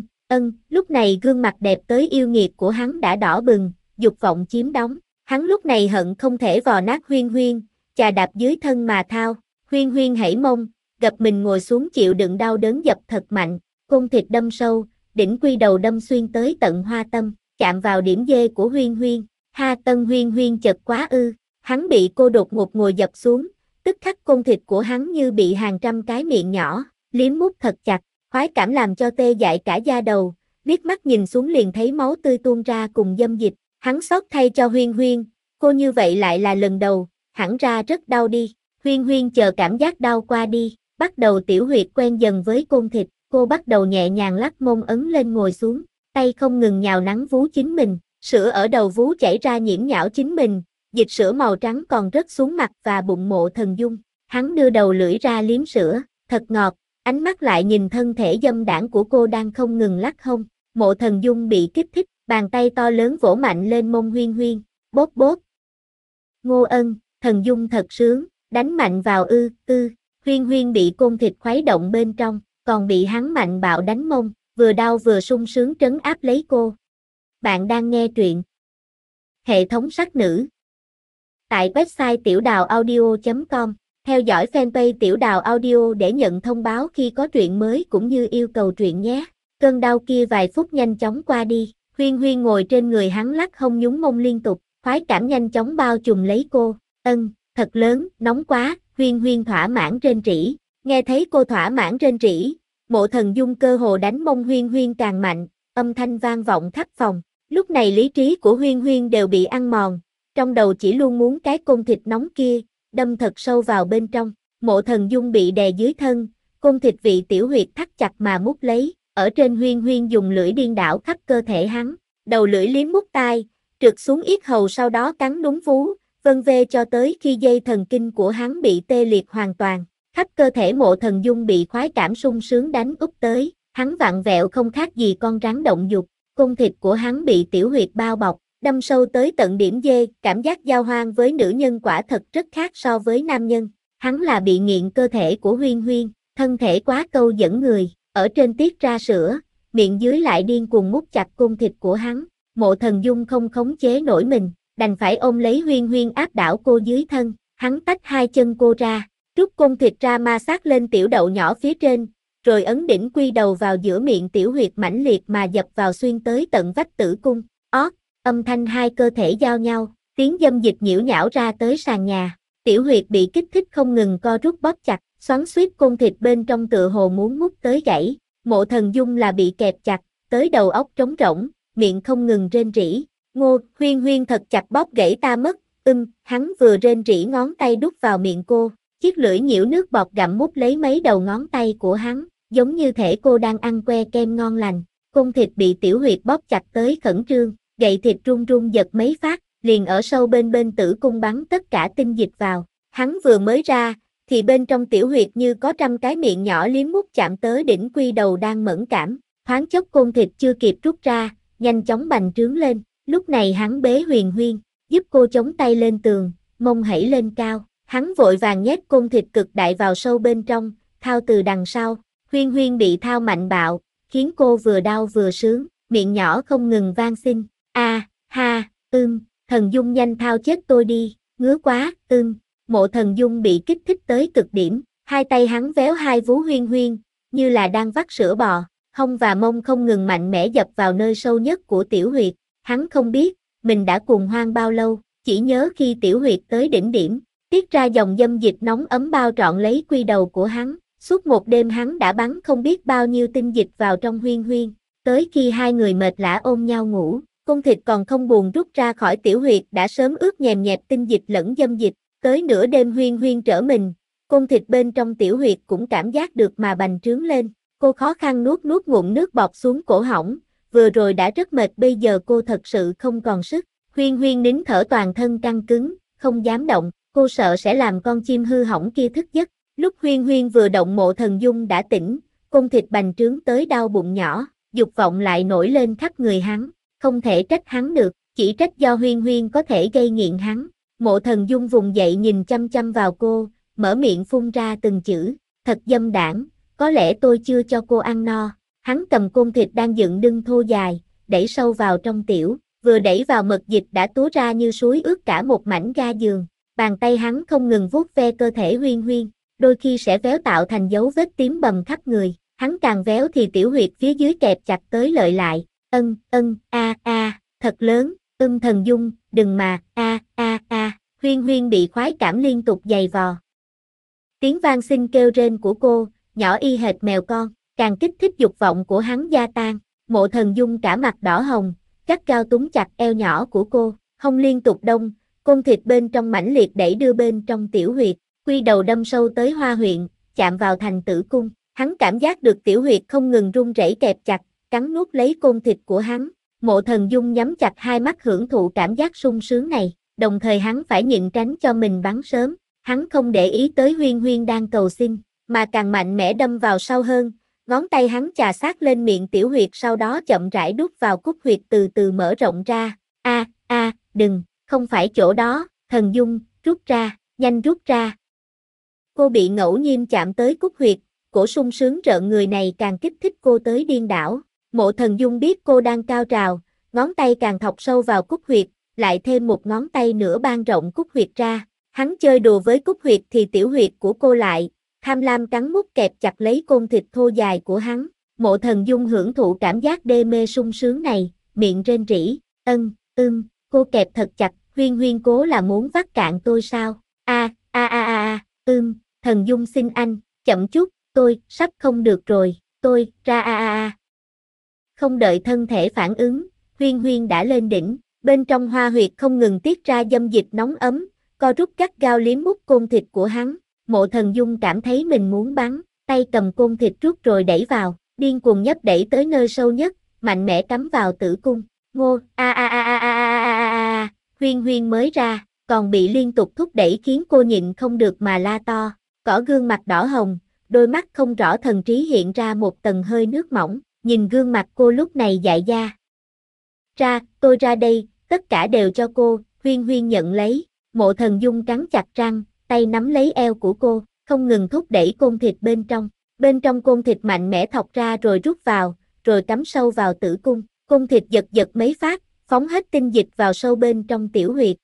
Lúc này gương mặt đẹp tới yêu nghiệt của hắn đã đỏ bừng, dục vọng chiếm đóng. Hắn lúc này hận không thể vò nát Huyên Huyên, chà đạp dưới thân mà thao. Huyên Huyên hãy mông, gập mình ngồi xuống chịu đựng đau đớn dập thật mạnh, côn thịt đâm sâu, đỉnh quy đầu đâm xuyên tới tận hoa tâm, chạm vào điểm dê của Huyên Huyên. Ha Tân Huyên Huyên chật quá ư, hắn bị cô đột ngột ngồi dập xuống, tức khắc côn thịt của hắn như bị hàng trăm cái miệng nhỏ, liếm mút thật chặt, khoái cảm làm cho tê dại cả da đầu, liếc mắt nhìn xuống liền thấy máu tươi tuôn ra cùng dâm dịch, hắn xót thay cho Huyên Huyên, cô như vậy lại là lần đầu, hẳn ra rất đau đi. Huyên Huyên chờ cảm giác đau qua đi, bắt đầu tiểu huyệt quen dần với côn thịt, cô bắt đầu nhẹ nhàng lắc mông ấn lên ngồi xuống, tay không ngừng nhào nắn vú chính mình, sữa ở đầu vú chảy ra nhiễm nhão chính mình, dịch sữa màu trắng còn rớt xuống mặt và bụng Mộ Thần Dung, hắn đưa đầu lưỡi ra liếm sữa, thật ngọt, ánh mắt lại nhìn thân thể dâm đãng của cô đang không ngừng lắc hông. Mộ Thần Dung bị kích thích, bàn tay to lớn vỗ mạnh lên mông Huyên Huyên, bóp bóp. Ngô Ân, Thần Dung thật sướng, đánh mạnh vào Huyên Huyên bị côn thịt khuấy động bên trong, còn bị hắn mạnh bạo đánh mông, vừa đau vừa sung sướng trấn áp lấy cô. Bạn đang nghe truyện Hệ thống sắc nữ tại website tiểuđào audio.com. Theo dõi fanpage Tiểu Đào Audio để nhận thông báo khi có truyện mới cũng như yêu cầu truyện nhé. Cơn đau kia vài phút nhanh chóng qua đi, Huyên Huyên ngồi trên người hắn lắc hông nhún mông liên tục, khoái cảm nhanh chóng bao trùm lấy cô. Thật lớn, nóng quá, Huyên Huyên thỏa mãn rên rỉ. Nghe thấy cô thỏa mãn rên rỉ, Mộ Thần Dung cơ hồ đánh mông Huyên Huyên càng mạnh, âm thanh vang vọng khắp phòng. Lúc này lý trí của Huyên Huyên đều bị ăn mòn, trong đầu chỉ luôn muốn cái côn thịt nóng kia, đâm thật sâu vào bên trong. Mộ Thần Dung bị đè dưới thân, côn thịt vị tiểu huyệt thắt chặt mà mút lấy, ở trên Huyên Huyên dùng lưỡi điên đảo khắp cơ thể hắn, đầu lưỡi liếm mút tai, trượt xuống yết hầu sau đó cắn núm vú, vân vê cho tới khi dây thần kinh của hắn bị tê liệt hoàn toàn. Khắp cơ thể Mộ Thần Dung bị khoái cảm sung sướng đánh úp tới, hắn vặn vẹo không khác gì con rắn động dục, côn thịt của hắn bị tiểu huyệt bao bọc, đâm sâu tới tận điểm dê, cảm giác giao hoan với nữ nhân quả thật rất khác so với nam nhân. Hắn là bị nghiện cơ thể của Huyên Huyên, thân thể quá câu dẫn người, ở trên tiết ra sữa, miệng dưới lại điên cuồng mút chặt côn thịt của hắn. Mộ Thần Dung không khống chế nổi mình, đành phải ôm lấy Huyên Huyên áp đảo cô dưới thân, hắn tách hai chân cô ra, rút côn thịt ra ma sát lên tiểu đậu nhỏ phía trên, rồi ấn đỉnh quy đầu vào giữa miệng tiểu huyệt mãnh liệt mà dập vào xuyên tới tận vách tử cung. Âm thanh hai cơ thể giao nhau, tiếng dâm dịch nhiễu nhão ra tới sàn nhà, tiểu huyệt bị kích thích không ngừng co rút bóp chặt, xoắn xuýt côn thịt bên trong tựa hồ muốn mút tới gãy. Mộ Thần Dung là bị kẹp chặt, tới đầu óc trống rỗng, miệng không ngừng rên rỉ. Ngô, Huyên Huyên thật chặt bóp gãy ta mất. Hắn vừa rên rỉ ngón tay đút vào miệng cô, chiếc lưỡi nhiễu nước bọt gặm mút lấy mấy đầu ngón tay của hắn, giống như thể cô đang ăn que kem ngon lành. Côn thịt bị tiểu huyệt bóp chặt tới khẩn trương, gậy thịt run run giật mấy phát, liền ở sâu bên tử cung bắn tất cả tinh dịch vào. Hắn vừa mới ra, thì bên trong tiểu huyệt như có trăm cái miệng nhỏ liếm mút chạm tới đỉnh quy đầu đang mẫn cảm. Thoáng chốc côn thịt chưa kịp rút ra, nhanh chóng bành trướng lên. Lúc này hắn bế Huyền Huyên, giúp cô chống tay lên tường, mông hãy lên cao. Hắn vội vàng nhét côn thịt cực đại vào sâu bên trong, thao từ đằng sau. Huyên Huyên bị thao mạnh bạo, khiến cô vừa đau vừa sướng, miệng nhỏ không ngừng vang xin. Thần Dung nhanh thao chết tôi đi, ngứa quá. Mộ Thần Dung bị kích thích tới cực điểm, hai tay hắn véo hai vú Huyên Huyên, như là đang vắt sữa bò, hông và mông không ngừng mạnh mẽ dập vào nơi sâu nhất của tiểu huyệt. Hắn không biết, mình đã cuồng hoang bao lâu, chỉ nhớ khi tiểu huyệt tới đỉnh điểm, tiết ra dòng dâm dịch nóng ấm bao trọn lấy quy đầu của hắn, Suốt một đêm hắn đã bắn không biết bao nhiêu tinh dịch vào trong Huyên Huyên, tới khi hai người mệt lả ôm nhau ngủ, côn thịt còn không buồn rút ra khỏi tiểu huyệt đã sớm ướt nhèm nhẹp tinh dịch lẫn dâm dịch, tới nửa đêm Huyên Huyên trở mình, côn thịt bên trong tiểu huyệt cũng cảm giác được mà bành trướng lên, cô khó khăn nuốt ngụm nước bọt xuống cổ họng, vừa rồi đã rất mệt bây giờ cô thật sự không còn sức, Huyên Huyên nín thở toàn thân căng cứng, không dám động, cô sợ sẽ làm con chim hư hỏng kia thức giấc. Lúc Huyên Huyên vừa động Mộ Thần Dung đã tỉnh, côn thịt bành trướng tới đau bụng nhỏ, dục vọng lại nổi lên khắp người hắn, không thể trách hắn được, chỉ trách do Huyên Huyên có thể gây nghiện hắn. Mộ Thần Dung vùng dậy nhìn chăm chăm vào cô, mở miệng phun ra từng chữ, thật dâm đảng, có lẽ tôi chưa cho cô ăn no. Hắn cầm côn thịt đang dựng đưng thô dài, đẩy sâu vào trong tiểu, vừa đẩy vào mật dịch đã túa ra như suối ướt cả một mảnh ga giường. Bàn tay hắn không ngừng vuốt ve cơ thể Huyên Huyên, đôi khi sẽ véo tạo thành dấu vết tím bầm khắp người, hắn càng véo thì tiểu huyệt phía dưới kẹp chặt tới lợi lại, thật lớn, Thần Dung, đừng mà, Huyên Huyên bị khoái cảm liên tục giày vò. Tiếng vang xin kêu rên của cô, nhỏ y hệt mèo con, càng kích thích dục vọng của hắn gia tăng, Mộ Thần Dung cả mặt đỏ hồng, gắt gao túm chặt eo nhỏ của cô, hông liên tục đông, côn thịt bên trong mãnh liệt đẩy đưa bên trong tiểu huyệt. Quy đầu đâm sâu tới hoa huyện, chạm vào thành tử cung, hắn cảm giác được tiểu huyệt không ngừng run rẩy kẹp chặt, cắn nuốt lấy côn thịt của hắn. Mộ Thần Dung nhắm chặt hai mắt hưởng thụ cảm giác sung sướng này, đồng thời hắn phải nhịn tránh cho mình bắn sớm. Hắn không để ý tới Huyên Huyên đang cầu xin, mà càng mạnh mẽ đâm vào sâu hơn, ngón tay hắn chà sát lên miệng tiểu huyệt sau đó chậm rãi đút vào cúc huyệt từ từ mở rộng ra. Đừng, không phải chỗ đó, Thần Dung, rút ra, nhanh rút ra. Cô bị ngẫu nhiên chạm tới cúc huyệt, cổ sung sướng rợn người này càng kích thích cô tới điên đảo. Mộ Thần Dung biết cô đang cao trào, ngón tay càng thọc sâu vào cúc huyệt, lại thêm một ngón tay nữa ban rộng cúc huyệt ra. Hắn chơi đùa với cúc huyệt thì tiểu huyệt của cô lại, tham lam cắn mút kẹp chặt lấy côn thịt thô dài của hắn. Mộ Thần Dung hưởng thụ cảm giác đê mê sung sướng này, miệng rên rỉ, cô kẹp thật chặt, Huyên Huyên cố là muốn vắt cạn tôi sao? Thần Dung xin anh, chậm chút, tôi, sắp không được rồi, tôi, Không đợi thân thể phản ứng, Huyên Huyên đã lên đỉnh, bên trong hoa huyệt không ngừng tiết ra dâm dịch nóng ấm, co rút gắt gao liếm mút côn thịt của hắn. Mộ Thần Dung cảm thấy mình muốn bắn, tay cầm côn thịt rút rồi đẩy vào, điên cuồng nhấp đẩy tới nơi sâu nhất, mạnh mẽ cắm vào tử cung. Ngô, Huyên Huyên mới ra, còn bị liên tục thúc đẩy khiến cô nhịn không được mà la to, cỏ gương mặt đỏ hồng, đôi mắt không rõ thần trí hiện ra một tầng hơi nước mỏng, nhìn gương mặt cô lúc này dại da. Tôi ra đây, tất cả đều cho cô, Huyên Huyên nhận lấy, Mộ Thần Dung cắn chặt răng, tay nắm lấy eo của cô, không ngừng thúc đẩy côn thịt bên trong côn thịt mạnh mẽ thọc ra rồi rút vào, rồi cắm sâu vào tử cung, côn thịt giật mấy phát, phóng hết tinh dịch vào sâu bên trong tiểu huyệt,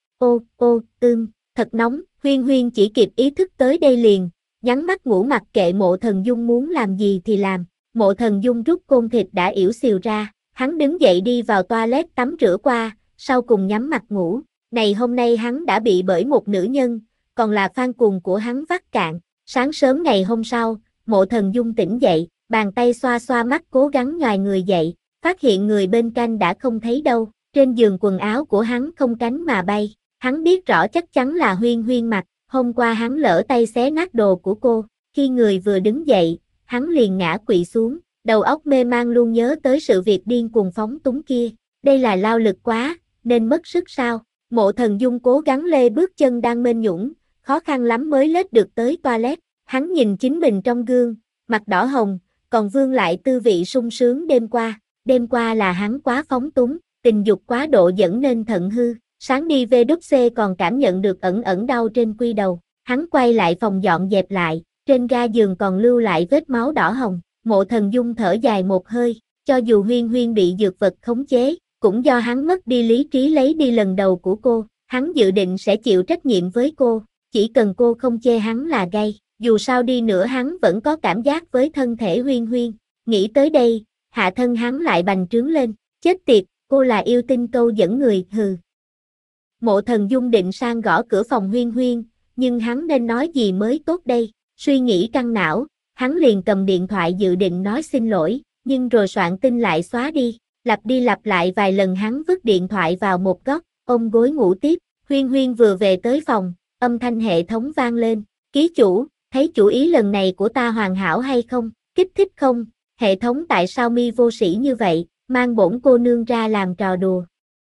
thật nóng, Huyên Huyên chỉ kịp ý thức tới đây liền, nhắm mắt ngủ mặc kệ Mộ Thần Dung muốn làm gì thì làm. Mộ Thần Dung rút côn thịt đã ỉu xìu ra, hắn đứng dậy đi vào toilet tắm rửa qua, sau cùng nhắm mặt ngủ. Này hôm nay hắn đã bị bởi một nữ nhân, còn là fan cuồng của hắn vắt cạn. Sáng sớm ngày hôm sau, Mộ Thần Dung tỉnh dậy, bàn tay xoa xoa mắt cố gắng nhoài người dậy, phát hiện người bên cạnh đã không thấy đâu, trên giường quần áo của hắn không cánh mà bay. Hắn biết rõ chắc chắn là Huyên Huyên mặc, hôm qua hắn lỡ tay xé nát đồ của cô, khi người vừa đứng dậy, hắn liền ngã quỵ xuống, đầu óc mê man luôn nhớ tới sự việc điên cuồng phóng túng kia, đây là lao lực quá, nên mất sức sao? Mộ Thần Dung cố gắng lê bước chân đang mên nhũn, khó khăn lắm mới lết được tới toilet, hắn nhìn chính mình trong gương, mặt đỏ hồng, còn vương lại tư vị sung sướng đêm qua là hắn quá phóng túng, tình dục quá độ dẫn nên thận hư. Sáng đi VWC còn cảm nhận được ẩn đau trên quy đầu, hắn quay lại phòng dọn dẹp lại, trên ga giường còn lưu lại vết máu đỏ hồng, Mộ Thần Dung thở dài một hơi, cho dù Huyên Huyên bị dược vật khống chế, cũng do hắn mất đi lý trí lấy đi lần đầu của cô, hắn dự định sẽ chịu trách nhiệm với cô, chỉ cần cô không chê hắn là gay, dù sao đi nữa hắn vẫn có cảm giác với thân thể Huyên Huyên, nghĩ tới đây, hạ thân hắn lại bành trướng lên, chết tiệt, cô là yêu tinh câu dẫn người, hừ. Mộ Thần Dung định sang gõ cửa phòng Huyên Huyên, nhưng hắn nên nói gì mới tốt đây, suy nghĩ căng não, hắn liền cầm điện thoại dự định nói xin lỗi, nhưng rồi soạn tin lại xóa đi lặp lại vài lần hắn vứt điện thoại vào một góc, ôm gối ngủ tiếp. Huyên Huyên vừa về tới phòng, âm thanh hệ thống vang lên, ký chủ, thấy chủ ý lần này của ta hoàn hảo hay không, kích thích không, hệ thống tại sao mi vô sĩ như vậy, mang bổn cô nương ra làm trò đùa.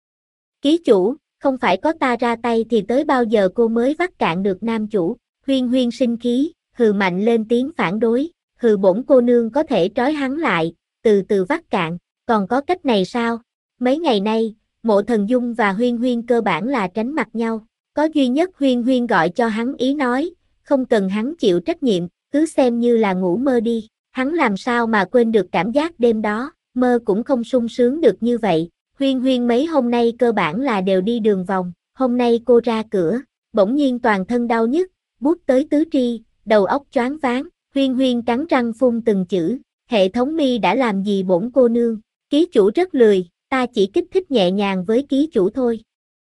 Ký chủ, không phải có ta ra tay thì tới bao giờ cô mới vắt cạn được nam chủ. Huyên Huyên sinh khí, hừ mạnh lên tiếng phản đối, hừ bổn cô nương có thể trói hắn lại, từ từ vắt cạn, còn có cách này sao? Mấy ngày nay, Mộ Thần Dung và Huyên Huyên cơ bản là tránh mặt nhau, có duy nhất Huyên Huyên gọi cho hắn ý nói, không cần hắn chịu trách nhiệm, cứ xem như là ngủ mơ đi, hắn làm sao mà quên được cảm giác đêm đó, mơ cũng không sung sướng được như vậy. Huyên Huyên mấy hôm nay cơ bản là đều đi đường vòng, hôm nay cô ra cửa, bỗng nhiên toàn thân đau nhức, buốt tới tứ tri, đầu óc choáng váng. Huyên Huyên cắn răng phun từng chữ, hệ thống mi đã làm gì bổn cô nương, ký chủ rất lười, ta chỉ kích thích nhẹ nhàng với ký chủ thôi.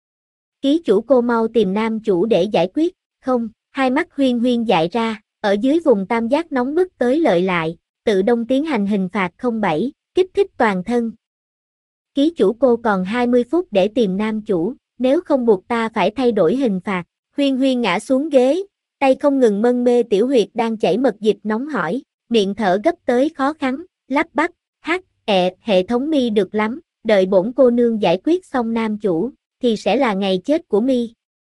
Ký chủ cô mau tìm nam chủ để giải quyết, không, hai mắt Huyên Huyên dại ra, ở dưới vùng tam giác nóng bức tới lợi lại, tự động tiến hành hình phạt 07, kích thích toàn thân. Ký chủ cô còn 20 phút để tìm nam chủ, nếu không buộc ta phải thay đổi hình phạt. Huyên Huyên ngã xuống ghế, tay không ngừng mân mê tiểu huyệt đang chảy mật dịch nóng hổi, miệng thở gấp tới khó khăn, lắp bắp, hệ thống mi được lắm, đợi bổn cô nương giải quyết xong nam chủ, thì sẽ là ngày chết của mi.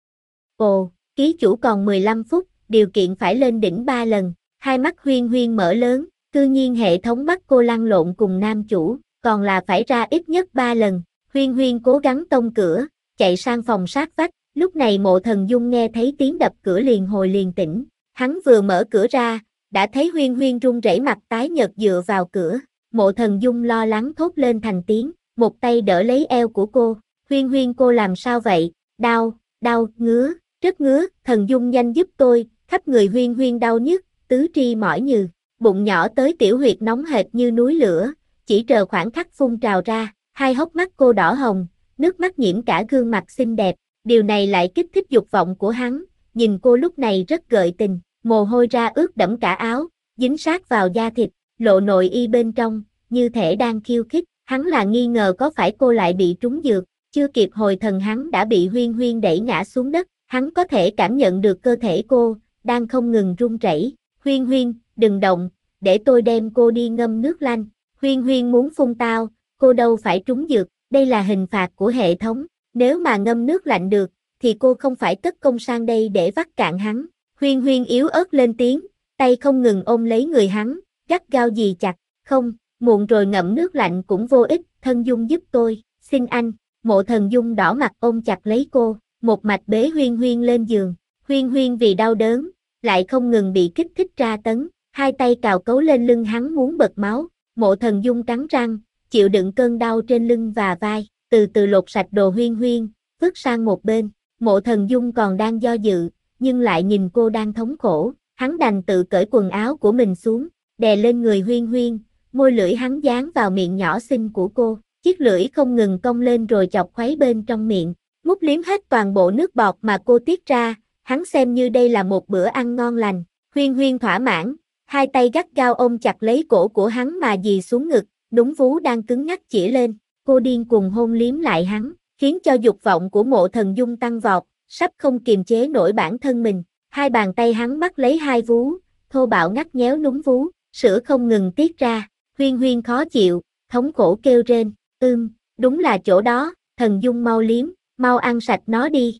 Ồ, ký chủ còn 15 phút, điều kiện phải lên đỉnh 3 lần, hai mắt Huyên Huyên mở lớn, cư nhiên hệ thống bắt cô lăn lộn cùng nam chủ, còn là phải ra ít nhất 3 lần. Huyên Huyên cố gắng tông cửa, chạy sang phòng sát vách, lúc này Mộ Thần Dung nghe thấy tiếng đập cửa liền hồi liền tỉnh, hắn vừa mở cửa ra, đã thấy Huyên Huyên run rẩy mặt tái nhợt dựa vào cửa, Mộ Thần Dung lo lắng thốt lên thành tiếng, một tay đỡ lấy eo của cô, Huyên Huyên cô làm sao vậy, đau, ngứa, rất ngứa, Thần Dung nhanh giúp tôi, khắp người Huyên Huyên đau nhức, tứ tri mỏi nhừ, bụng nhỏ tới tiểu huyệt nóng hệt như núi lửa, chỉ chờ khoảng khắc phun trào ra, hai hốc mắt cô đỏ hồng, nước mắt nhiễm cả gương mặt xinh đẹp, điều này lại kích thích dục vọng của hắn, nhìn cô lúc này rất gợi tình, mồ hôi ra ướt đẫm cả áo, dính sát vào da thịt, lộ nội y bên trong, như thể đang khiêu khích, hắn là nghi ngờ có phải cô lại bị trúng dược, chưa kịp hồi thần hắn đã bị Huyên Huyên đẩy ngã xuống đất, hắn có thể cảm nhận được cơ thể cô, đang không ngừng run rẩy. Huyên Huyên, đừng động, để tôi đem cô đi ngâm nước lạnh. Huyên Huyên muốn phun tao, cô đâu phải trúng dược, đây là hình phạt của hệ thống, nếu mà ngâm nước lạnh được, thì cô không phải cất công sang đây để vắt cạn hắn. Huyên Huyên yếu ớt lên tiếng, tay không ngừng ôm lấy người hắn, gắt gao dì chặt, không, muộn rồi ngậm nước lạnh cũng vô ích, Thần Dung giúp tôi, xin anh. Mộ Thần Dung đỏ mặt ôm chặt lấy cô, một mạch bế Huyên Huyên lên giường. Huyên Huyên vì đau đớn, lại không ngừng bị kích thích tra tấn, hai tay cào cấu lên lưng hắn muốn bật máu. Mộ Thần Dung cắn răng, chịu đựng cơn đau trên lưng và vai, từ từ lột sạch đồ Huyên Huyên, vứt sang một bên. Mộ Thần Dung còn đang do dự, nhưng lại nhìn cô đang thống khổ, hắn đành tự cởi quần áo của mình xuống, đè lên người Huyên Huyên, môi lưỡi hắn dán vào miệng nhỏ xinh của cô, chiếc lưỡi không ngừng cong lên rồi chọc khuấy bên trong miệng, mút liếm hết toàn bộ nước bọt mà cô tiết ra, hắn xem như đây là một bữa ăn ngon lành. Huyên Huyên thỏa mãn, hai tay gắt gao ôm chặt lấy cổ của hắn mà dì xuống ngực, đúng vú đang cứng nhắc chĩa lên, cô điên cuồng hôn liếm lại hắn, khiến cho dục vọng của Mộ Thần Dung tăng vọt, sắp không kiềm chế nổi bản thân mình, hai bàn tay hắn bắt lấy hai vú, thô bạo ngắt nhéo núm vú, sữa không ngừng tiết ra, Huyên Huyên khó chịu, thống khổ kêu rên, đúng là chỗ đó, Thần Dung mau liếm, mau ăn sạch nó đi,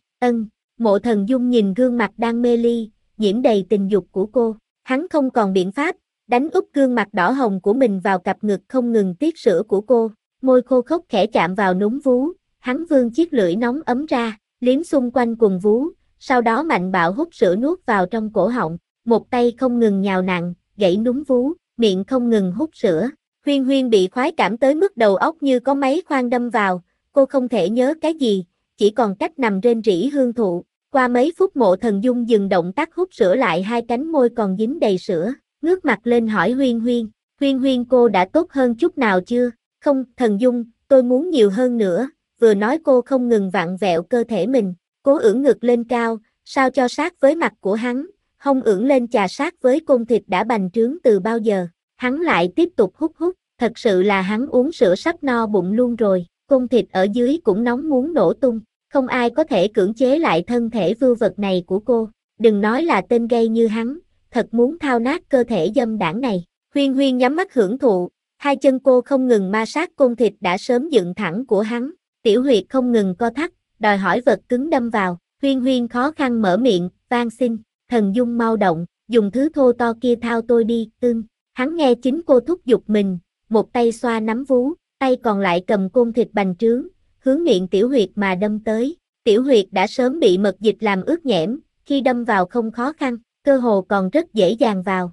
Mộ Thần Dung nhìn gương mặt đang mê ly, nhiễm đầy tình dục của cô, hắn không còn biện pháp, đánh úp gương mặt đỏ hồng của mình vào cặp ngực không ngừng tiết sữa của cô, môi khô khốc khẽ chạm vào núm vú, hắn vươn chiếc lưỡi nóng ấm ra, liếm xung quanh quần vú, sau đó mạnh bạo hút sữa nuốt vào trong cổ họng, một tay không ngừng nhào nặn, gãy núm vú, miệng không ngừng hút sữa. Huyên Huyên bị khoái cảm tới mức đầu óc như có máy khoan đâm vào, cô không thể nhớ cái gì, chỉ còn cách nằm rên rỉ hương thụ. Qua mấy phút Mộ Thần Dung dừng động tác hút sữa lại hai cánh môi còn dính đầy sữa, ngước mặt lên hỏi Huyên Huyên, Huyên Huyên cô đã tốt hơn chút nào chưa? Không, Thần Dung, tôi muốn nhiều hơn nữa, vừa nói cô không ngừng vặn vẹo cơ thể mình, cố ưỡn ngực lên cao, sao cho sát với mặt của hắn, hông ưỡn lên chà sát với côn thịt đã bành trướng từ bao giờ. Hắn lại tiếp tục hút hút, thật sự là hắn uống sữa sắp no bụng luôn rồi. Côn thịt ở dưới cũng nóng muốn nổ tung, không ai có thể cưỡng chế lại thân thể vưu vật này của cô. Đừng nói là tên gay như hắn, thật muốn thao nát cơ thể dâm đảng này. Huyên Huyên nhắm mắt hưởng thụ, hai chân cô không ngừng ma sát côn thịt đã sớm dựng thẳng của hắn. Tiểu huyệt không ngừng co thắt, đòi hỏi vật cứng đâm vào. Huyên Huyên khó khăn mở miệng, van xin, thần dung mau động, dùng thứ thô to kia thao tôi đi, Hắn nghe chính cô thúc giục mình, một tay xoa nắm vú, tay còn lại cầm côn thịt bành trướng, hướng miệng tiểu huyệt mà đâm tới. Tiểu huyệt đã sớm bị mật dịch làm ướt nhẽm, khi đâm vào không khó khăn, cơ hồ còn rất dễ dàng vào.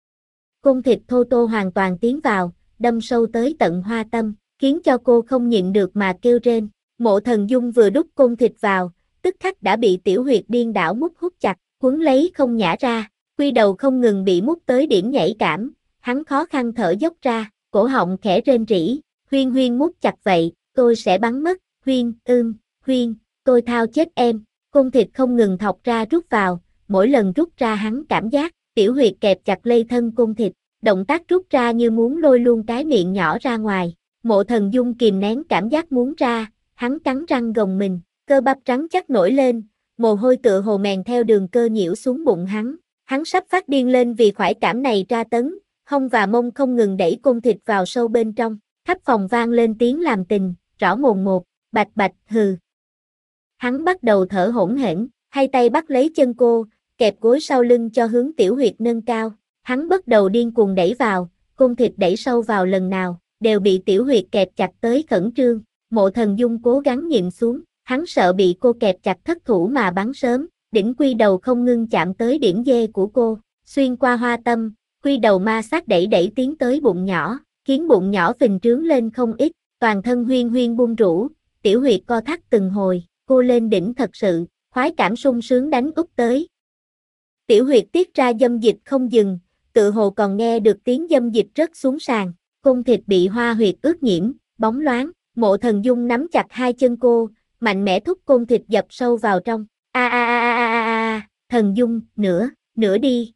Côn thịt thô tô hoàn toàn tiến vào, đâm sâu tới tận hoa tâm, khiến cho cô không nhịn được mà kêu rên. Mộ Thần Dung vừa đút côn thịt vào, tức khắc đã bị tiểu huyệt điên đảo mút hút chặt, quấn lấy không nhả ra, quy đầu không ngừng bị mút tới điểm nhạy cảm, hắn khó khăn thở dốc ra, cổ họng khẽ rên rỉ, Huyên Huyên mút chặt vậy, tôi sẽ bắn mất, Huyên, Huyên, tôi thao chết em, côn thịt không ngừng thọc ra rút vào, mỗi lần rút ra hắn cảm giác, tiểu huyệt kẹp chặt lây thân côn thịt, động tác rút ra như muốn lôi luôn cái miệng nhỏ ra ngoài, Mộ Thần Dung kìm nén cảm giác muốn ra, hắn cắn răng gồng mình, cơ bắp trắng chắc nổi lên, mồ hôi tựa hồ mèn theo đường cơ nhiễu xuống bụng hắn sắp phát điên lên vì khoái cảm này tra tấn, hông và mông không ngừng đẩy côn thịt vào sâu bên trong, khắp phòng vang lên tiếng làm tình, rõ mồn một, bạch bạch, hừ. Hắn bắt đầu thở hổn hển, hai tay bắt lấy chân cô, kẹp gối sau lưng cho hướng tiểu huyệt nâng cao, hắn bắt đầu điên cuồng đẩy vào, côn thịt đẩy sâu vào lần nào, đều bị tiểu huyệt kẹp chặt tới khẩn trương, Mộ Thần Dung cố gắng nhịn xuống, hắn sợ bị cô kẹp chặt thất thủ mà bắn sớm, đỉnh quy đầu không ngưng chạm tới điểm dê của cô, xuyên qua hoa tâm, quy đầu ma sát đẩy tiến tới bụng nhỏ, khiến bụng nhỏ phình trướng lên không ít, toàn thân Huyên Huyên bung rũ, tiểu huyệt co thắt từng hồi, cô lên đỉnh thật sự, khoái cảm sung sướng đánh úp tới. Tiểu huyệt tiết ra dâm dịch không dừng, tự hồ còn nghe được tiếng dâm dịch rớt xuống sàn, côn thịt bị hoa huyệt ướt nhiễm, bóng loáng, Mộ Thần Dung nắm chặt hai chân cô, mạnh mẽ thúc côn thịt dập sâu vào trong. Thần Dung, nữa đi,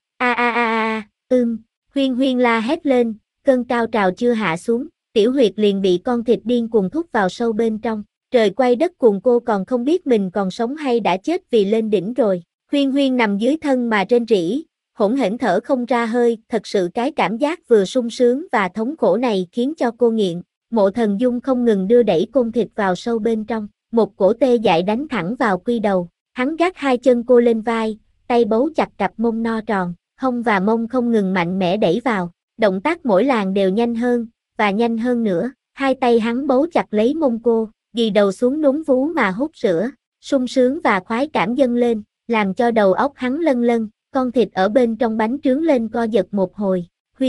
Huyên Huyên la hét lên, cơn cao trào chưa hạ xuống, tiểu huyệt liền bị con thịt điên cuồng thúc vào sâu bên trong. Trời quay đất cuồng cô còn không biết mình còn sống hay đã chết vì lên đỉnh rồi. Huyên Huyên nằm dưới thân mà rên rỉ, hỗn hển thở không ra hơi, thật sự cái cảm giác vừa sung sướng và thống khổ này khiến cho cô nghiện. Mộ Thần Dung không ngừng đưa đẩy côn thịt vào sâu bên trong, một cổ tê dại đánh thẳng vào quy đầu, hắn gác hai chân cô lên vai, tay bấu chặt cặp mông no tròn, hông và mông không ngừng mạnh mẽ đẩy vào, động tác mỗi làn đều nhanh hơn, và nhanh hơn nữa, hai tay hắn bấu chặt lấy mông cô, ghi đầu xuống núm vú mà hút sữa, sung sướng và khoái cảm dâng lên, làm cho đầu óc hắn lân lân, con thịt ở bên trong bánh trướng lên co giật một hồi,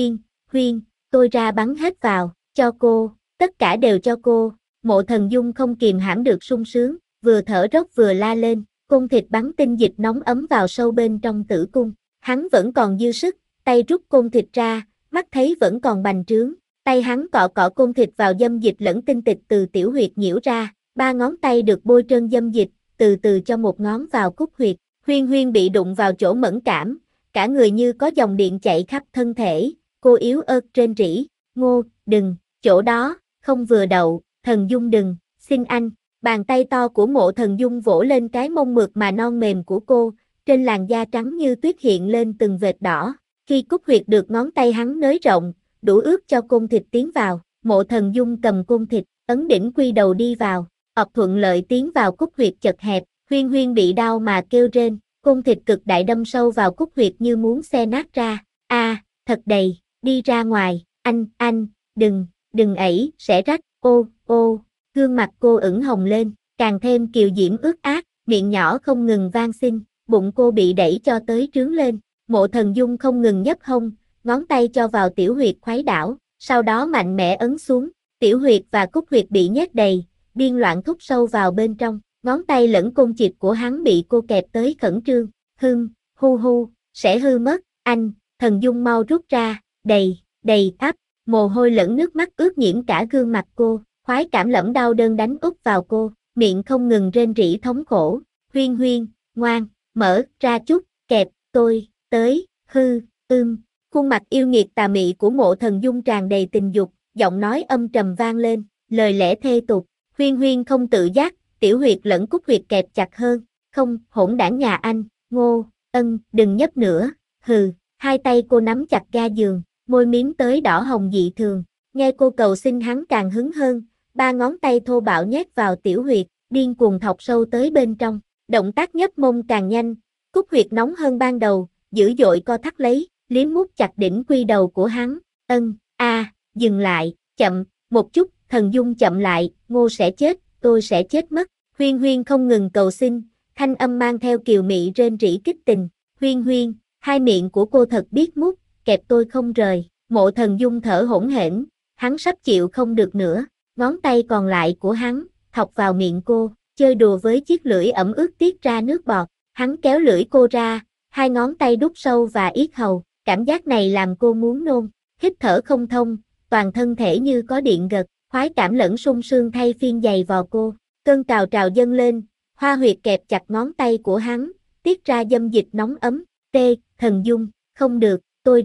Huyên, tôi ra bắn hết vào, cho cô, tất cả đều cho cô, Mộ Thần Dung không kìm hãm được sung sướng, vừa thở dốc vừa la lên, côn thịt bắn tinh dịch nóng ấm vào sâu bên trong tử cung, hắn vẫn còn dư sức, tay rút côn thịt ra, mắt thấy vẫn còn bành trướng, tay hắn cọ cọ côn thịt vào dâm dịch lẫn tinh tịch từ tiểu huyệt nhiễu ra, ba ngón tay được bôi trơn dâm dịch, từ từ cho một ngón vào cúc huyệt, Huyên Huyên bị đụng vào chỗ mẫn cảm, cả người như có dòng điện chạy khắp thân thể, cô yếu ớt rên rỉ, Ngô, đừng, chỗ đó, không vừa đậu, Thần Dung đừng, xin anh, bàn tay to của Mộ Thần Dung vỗ lên cái mông mượt mà non mềm của cô, trên làn da trắng như tuyết hiện lên từng vệt đỏ, khi cúc huyệt được ngón tay hắn nới rộng, đủ ướt cho côn thịt tiến vào, Mộ Thần Dung cầm côn thịt, ấn đỉnh quy đầu đi vào, thuận lợi tiến vào cúc huyệt chật hẹp, Huyên Huyên bị đau mà kêu rên, côn thịt cực đại đâm sâu vào cúc huyệt như muốn xé nát ra, thật đầy, đi ra ngoài, anh, đừng ẩy, sẽ rách, ô, gương mặt cô ửng hồng lên, càng thêm kiều diễm ướt át, miệng nhỏ không ngừng van xin, bụng cô bị đẩy cho tới trướng lên, Mộ Thần Dung không ngừng nhấp hông, ngón tay cho vào tiểu huyệt khuấy đảo, sau đó mạnh mẽ ấn xuống, tiểu huyệt và cúc huyệt bị nhét đầy, điên loạn thúc sâu vào bên trong, ngón tay lẫn côn chịch của hắn bị cô kẹp tới khẩn trương, hu, sẽ hư mất, anh, Thần Dung mau rút ra, đầy ắp, mồ hôi lẫn nước mắt ướt nhiễm cả gương mặt cô, khoái cảm lẫn đau đớn đánh úp vào cô, miệng không ngừng rên rỉ thống khổ, Huyên, ngoan, mở ra chút, kẹp, tôi, tới, khuôn mặt yêu nghiệt tà mị của Mộ Thần Dung tràn đầy tình dục, giọng nói âm trầm vang lên, lời lẽ thê tục, Huyên Huyên không tự giác, tiểu huyệt lẫn cúc huyệt kẹp chặt hơn, không, hỗn đản nhà anh, Ngô, đừng nhấp nữa, hừ, hai tay cô nắm chặt ga giường, môi miếm tới đỏ hồng dị thường, nghe cô cầu xin hắn càng hứng hơn, ba ngón tay thô bạo nhét vào tiểu huyệt, điên cuồng thọc sâu tới bên trong, động tác nhấp mông càng nhanh, cúc huyệt nóng hơn ban đầu, dữ dội co thắt lấy, liếm mút chặt đỉnh quy đầu của hắn, dừng lại, chậm, một chút, Thần Dung chậm lại, Ngô sẽ chết, tôi sẽ chết mất, Huyên Huyên không ngừng cầu xin, thanh âm mang theo kiều mị rên rỉ kích tình, Huyên Huyên, hai miệng của cô thật biết mút, kẹp tôi không rời, Mộ Thần Dung thở hổn hển, hắn sắp chịu không được nữa, ngón tay còn lại của hắn, thọc vào miệng cô, chơi đùa với chiếc lưỡi ẩm ướt tiết ra nước bọt, hắn kéo lưỡi cô ra, hai ngón tay đút sâu và yết hầu, cảm giác này làm cô muốn nôn, hít thở không thông, toàn thân thể như có điện gật, khoái cảm lẫn sung sướng thay phiên giày vò cô, cơn cào trào dâng lên, hoa huyệt kẹp chặt ngón tay của hắn, tiết ra dâm dịch nóng ấm, Thần Dung, không được, tôi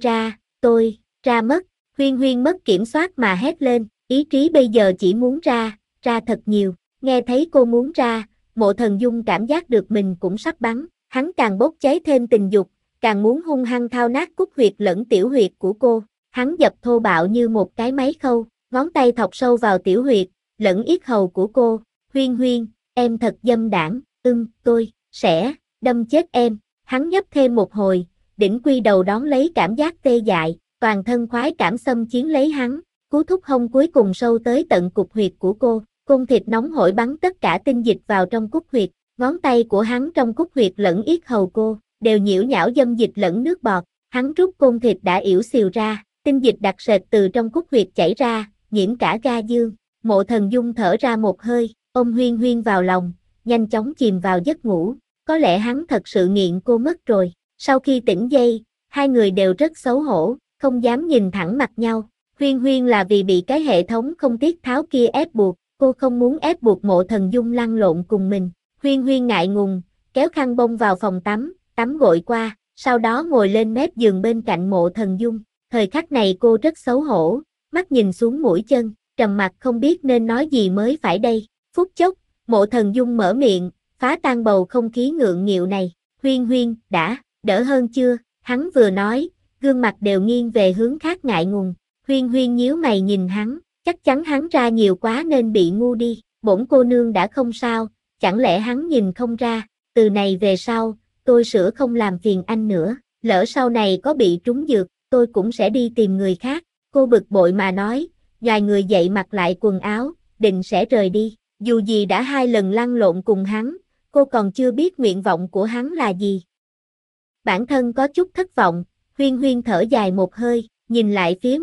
ra mất, Huyên Huyên mất kiểm soát mà hét lên, ý chí bây giờ chỉ muốn ra thật nhiều, nghe thấy cô muốn ra, Mộ Thần Dung cảm giác được mình cũng sắp bắn, hắn càng bốc cháy thêm tình dục, càng muốn hung hăng thao nát cúc huyệt lẫn tiểu huyệt của cô, hắn dập thô bạo như một cái máy khâu, ngón tay thọc sâu vào tiểu huyệt, lẫn yết hầu của cô, Huyên Huyên, em thật dâm đảng, tôi sẽ đâm chết em, hắn nhấp thêm một hồi, đỉnh quy đầu đón lấy cảm giác tê dại, toàn thân khoái cảm xâm chiếm lấy hắn, cú thúc hông cuối cùng sâu tới tận cục huyệt của cô, cung thịt nóng hổi bắn tất cả tinh dịch vào trong cúc huyệt, ngón tay của hắn trong cúc huyệt lẫn yết hầu cô, đều nhiễu nhão dâm dịch lẫn nước bọt, hắn rút côn thịt đã yểu xìu ra, tinh dịch đặc sệt từ trong cúc huyệt chảy ra, nhiễm cả ga dương, Mộ Thần Dung thở ra một hơi, ôm Huyên Huyên vào lòng, nhanh chóng chìm vào giấc ngủ, có lẽ hắn thật sự nghiện cô mất rồi, sau khi tỉnh dậy, hai người đều rất xấu hổ, không dám nhìn thẳng mặt nhau, Huyên Huyên là vì bị cái hệ thống không tiết tháo kia ép buộc, cô không muốn ép buộc Mộ Thần Dung lăn lộn cùng mình, Huyên Huyên ngại ngùng, kéo khăn bông vào phòng tắm gội qua, sau đó ngồi lên mép giường bên cạnh Mộ Thần Dung, thời khắc này cô rất xấu hổ, mắt nhìn xuống mũi chân, trầm mặc không biết nên nói gì mới phải đây, phút chốc, Mộ Thần Dung mở miệng, phá tan bầu không khí ngượng nghịu này, Huyên Huyên, đã, đỡ hơn chưa, hắn vừa nói, gương mặt đều nghiêng về hướng khác ngại ngùng, Huyên Huyên nhíu mày nhìn hắn, chắc chắn hắn ra nhiều quá nên bị ngu đi, bổn cô nương đã không sao, chẳng lẽ hắn nhìn không ra, từ này về sau, tôi sửa không làm phiền anh nữa, lỡ sau này có bị trúng dược, tôi cũng sẽ đi tìm người khác, cô bực bội mà nói, nhoài người dậy mặc lại quần áo, định sẽ rời đi, dù gì đã 2 lần lăn lộn cùng hắn, cô còn chưa biết nguyện vọng của hắn là gì. Bản thân có chút thất vọng, Huyên Huyên thở dài một hơi, nhìn lại phía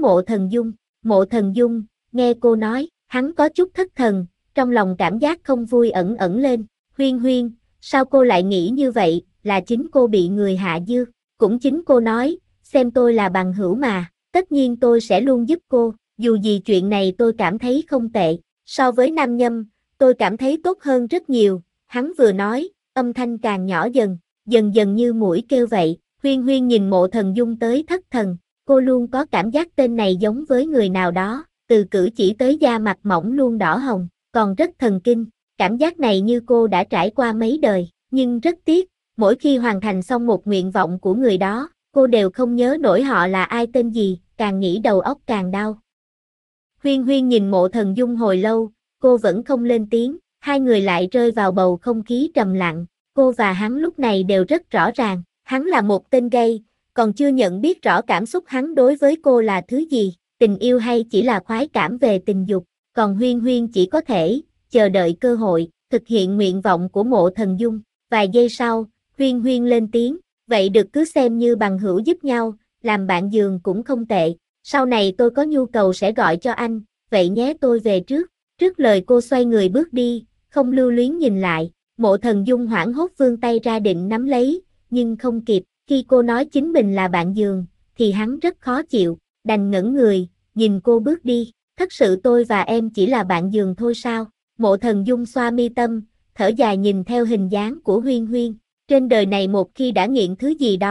Mộ Thần Dung, nghe cô nói, hắn có chút thất thần, trong lòng cảm giác không vui ẩn ẩn lên, Huyên Huyên, sao cô lại nghĩ như vậy, là chính cô bị người hạ dược, cũng chính cô nói, xem tôi là bằng hữu mà, tất nhiên tôi sẽ luôn giúp cô, dù gì chuyện này tôi cảm thấy không tệ, so với nam nhâm, tôi cảm thấy tốt hơn rất nhiều, hắn vừa nói, âm thanh càng nhỏ dần dần như muỗi kêu vậy, Huyên Huyên nhìn Mộ Thần Dung tới thất thần, cô luôn có cảm giác tên này giống với người nào đó, từ cử chỉ tới da mặt mỏng luôn đỏ hồng, còn rất thần kinh, cảm giác này như cô đã trải qua mấy đời, nhưng rất tiếc, mỗi khi hoàn thành xong một nguyện vọng của người đó, cô đều không nhớ nổi họ là ai tên gì, càng nghĩ đầu óc càng đau. Huyên Huyên nhìn Mộ Thần Dung hồi lâu, cô vẫn không lên tiếng, hai người lại rơi vào bầu không khí trầm lặng, cô và hắn lúc này đều rất rõ ràng, hắn là một tên gay, còn chưa nhận biết rõ cảm xúc hắn đối với cô là thứ gì, tình yêu hay chỉ là khoái cảm về tình dục, còn Huyên Huyên chỉ có thể chờ đợi cơ hội, thực hiện nguyện vọng của Mộ Thần Dung. Vài giây sau, Huyên Huyên lên tiếng, vậy được cứ xem như bằng hữu giúp nhau, làm bạn giường cũng không tệ, sau này tôi có nhu cầu sẽ gọi cho anh, vậy nhé tôi về trước. Trước lời cô xoay người bước đi, không lưu luyến nhìn lại, Mộ Thần Dung hoảng hốt vươn tay ra định nắm lấy, nhưng không kịp, khi cô nói chính mình là bạn giường, thì hắn rất khó chịu, đành ngẩn người, nhìn cô bước đi, thật sự tôi và em chỉ là bạn giường thôi sao? Mộ Thần Dung xoa mi tâm, thở dài nhìn theo hình dáng của Huyên Huyên, trên đời này một khi đã nghiện thứ gì đó,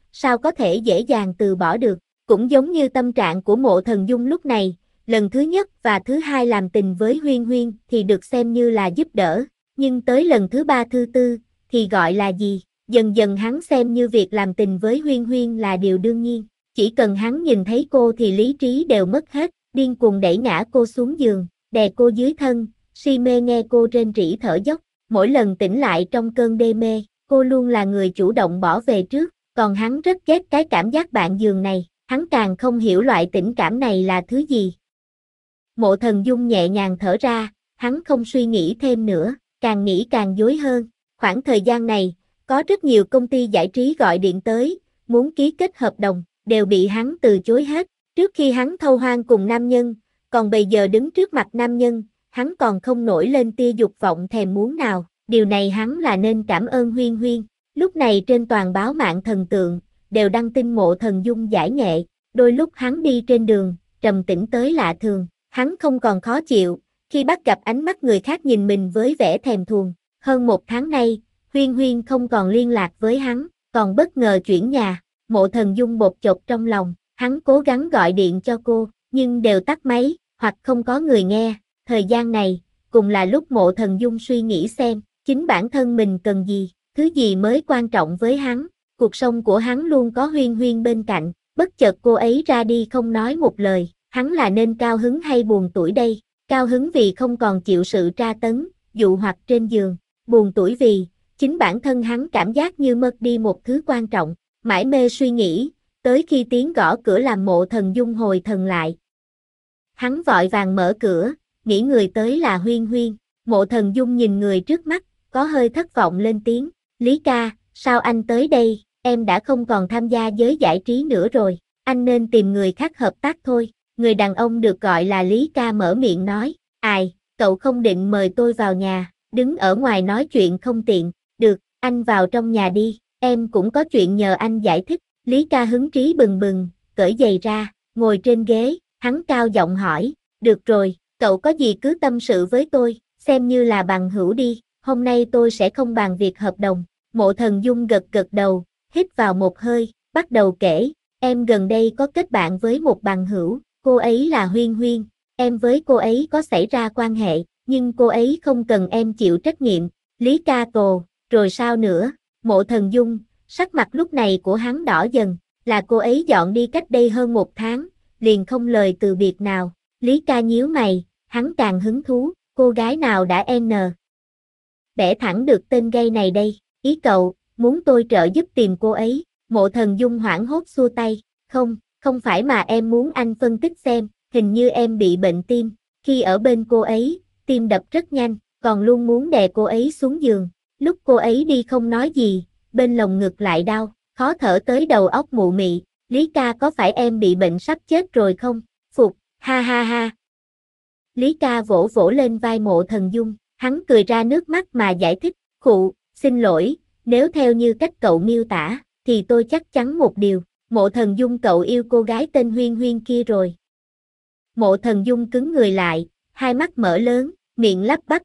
sao có thể dễ dàng từ bỏ được. Cũng giống như tâm trạng của Mộ Thần Dung lúc này, lần thứ nhất và thứ hai làm tình với Huyên Huyên thì được xem như là giúp đỡ, nhưng tới lần thứ ba thứ tư thì gọi là gì? Dần dần hắn xem như việc làm tình với Huyên Huyên là điều đương nhiên, chỉ cần hắn nhìn thấy cô thì lý trí đều mất hết, điên cuồng đẩy ngã cô xuống giường, đè cô dưới thân, si mê nghe cô rên rỉ thở dốc. Mỗi lần tỉnh lại trong cơn đê mê, cô luôn là người chủ động bỏ về trước, còn hắn rất ghét cái cảm giác bạn giường này, hắn càng không hiểu loại tình cảm này là thứ gì. Mộ Thần Dung nhẹ nhàng thở ra, hắn không suy nghĩ thêm nữa, càng nghĩ càng rối hơn. Khoảng thời gian này, có rất nhiều công ty giải trí gọi điện tới, muốn ký kết hợp đồng, đều bị hắn từ chối hết. Trước khi hắn thâu hoang cùng nam nhân, còn bây giờ đứng trước mặt nam nhân, hắn còn không nổi lên tia dục vọng thèm muốn nào. Điều này hắn là nên cảm ơn Huyên Huyên. Lúc này trên toàn báo mạng thần tượng, đều đăng tin Mộ Thần Dung giải nghệ. Đôi lúc hắn đi trên đường, trầm tĩnh tới lạ thường. Hắn không còn khó chịu, khi bắt gặp ánh mắt người khác nhìn mình với vẻ thèm thuồng. Hơn một tháng nay, Huyên Huyên không còn liên lạc với hắn, còn bất ngờ chuyển nhà. Mộ Thần Dung bột chột trong lòng, hắn cố gắng gọi điện cho cô, nhưng đều tắt máy, hoặc không có người nghe. Thời gian này, cùng là lúc Mộ Thần Dung suy nghĩ xem, chính bản thân mình cần gì, thứ gì mới quan trọng với hắn. Cuộc sống của hắn luôn có Huyên Huyên bên cạnh, bất chợt cô ấy ra đi không nói một lời, hắn là nên cao hứng hay buồn tủi đây? Cao hứng vì không còn chịu sự tra tấn, dụ hoặc trên giường, buồn tủi vì chính bản thân hắn cảm giác như mất đi một thứ quan trọng. Mải mê suy nghĩ, tới khi tiếng gõ cửa làm Mộ Thần Dung hồi thần lại. Hắn vội vàng mở cửa, nghĩ người tới là Huyên Huyên. Mộ Thần Dung nhìn người trước mắt, có hơi thất vọng lên tiếng, Lý ca, sao anh tới đây, em đã không còn tham gia giới giải trí nữa rồi, anh nên tìm người khác hợp tác thôi. Người đàn ông được gọi là Lý ca mở miệng nói, ai, cậu không định mời tôi vào nhà, đứng ở ngoài nói chuyện không tiện, được, anh vào trong nhà đi, em cũng có chuyện nhờ anh giải thích. Lý ca hứng trí bừng bừng, cởi giày ra, ngồi trên ghế, hắn cao giọng hỏi, được rồi, cậu có gì cứ tâm sự với tôi, xem như là bằng hữu đi, hôm nay tôi sẽ không bàn việc hợp đồng. Mộ Thần Dung gật gật đầu, hít vào một hơi, bắt đầu kể, em gần đây có kết bạn với một bằng hữu, cô ấy là Huyên Huyên, em với cô ấy có xảy ra quan hệ, nhưng cô ấy không cần em chịu trách nhiệm. Lý ca cồ, rồi sao nữa? Mộ Thần Dung, sắc mặt lúc này của hắn đỏ dần, là cô ấy dọn đi cách đây hơn một tháng, liền không lời từ biệt nào. Lý ca nhíu mày, hắn càng hứng thú, cô gái nào đã bẻ thẳng được tên gay này đây, ý cậu, muốn tôi trợ giúp tìm cô ấy. Mộ Thần Dung hoảng hốt xua tay, không phải mà em muốn anh phân tích xem, hình như em bị bệnh tim, khi ở bên cô ấy, tim đập rất nhanh, còn luôn muốn đè cô ấy xuống giường, lúc cô ấy đi không nói gì, bên lồng ngực lại đau, khó thở tới đầu óc mụ mị. Lý ca có phải em bị bệnh sắp chết rồi không? Phục, ha ha ha. Lý ca vỗ vỗ lên vai Mộ Thần Dung, hắn cười ra nước mắt mà giải thích, khụ, xin lỗi, nếu theo như cách cậu miêu tả, thì tôi chắc chắn một điều, Mộ Thần Dung cậu yêu cô gái tên Huyên Huyên kia rồi. Mộ Thần Dung cứng người lại, hai mắt mở lớn, miệng lắp bắp.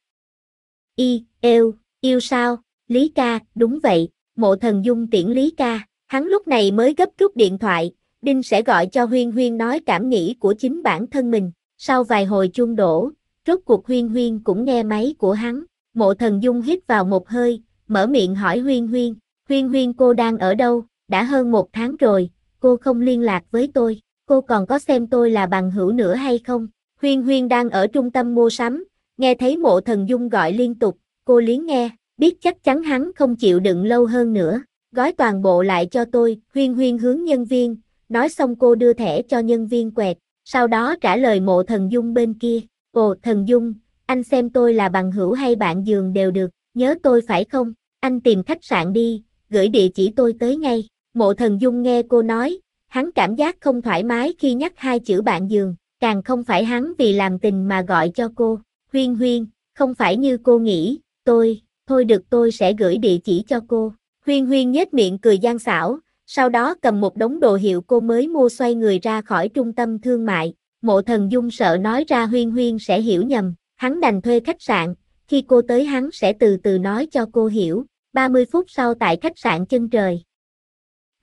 Yêu sao? Lý ca, đúng vậy. Mộ Thần Dung tiễn Lý ca, hắn lúc này mới gấp rút điện thoại, Đinh sẽ gọi cho Huyên Huyên nói cảm nghĩ của chính bản thân mình. Sau vài hồi chuông đổ, rốt cuộc Huyên Huyên cũng nghe máy của hắn. Mộ Thần Dung hít vào một hơi, mở miệng hỏi Huyên Huyên, Huyên Huyên cô đang ở đâu? Đã hơn một tháng rồi, cô không liên lạc với tôi, cô còn có xem tôi là bằng hữu nữa hay không? Huyên Huyên đang ở trung tâm mua sắm, nghe thấy Mộ Thần Dung gọi liên tục, cô liếng nghe, biết chắc chắn hắn không chịu đựng lâu hơn nữa, gói toàn bộ lại cho tôi. Huyên Huyên hướng nhân viên, nói xong cô đưa thẻ cho nhân viên quẹt, sau đó trả lời Mộ Thần Dung bên kia, ồ Thần Dung, anh xem tôi là bằng hữu hay bạn giường đều được, nhớ tôi phải không? Anh tìm khách sạn đi, gửi địa chỉ tôi tới ngay. Mộ Thần Dung nghe cô nói, hắn cảm giác không thoải mái khi nhắc hai chữ bạn giường, càng không phải hắn vì làm tình mà gọi cho cô. Huyên Huyên, không phải như cô nghĩ, thôi được tôi sẽ gửi địa chỉ cho cô. Huyên Huyên nhếch miệng cười gian xảo, sau đó cầm một đống đồ hiệu cô mới mua xoay người ra khỏi trung tâm thương mại. Mộ Thần Dung sợ nói ra Huyên Huyên sẽ hiểu nhầm, hắn đành thuê khách sạn, khi cô tới hắn sẽ từ từ nói cho cô hiểu. 30 phút sau tại khách sạn Chân Trời.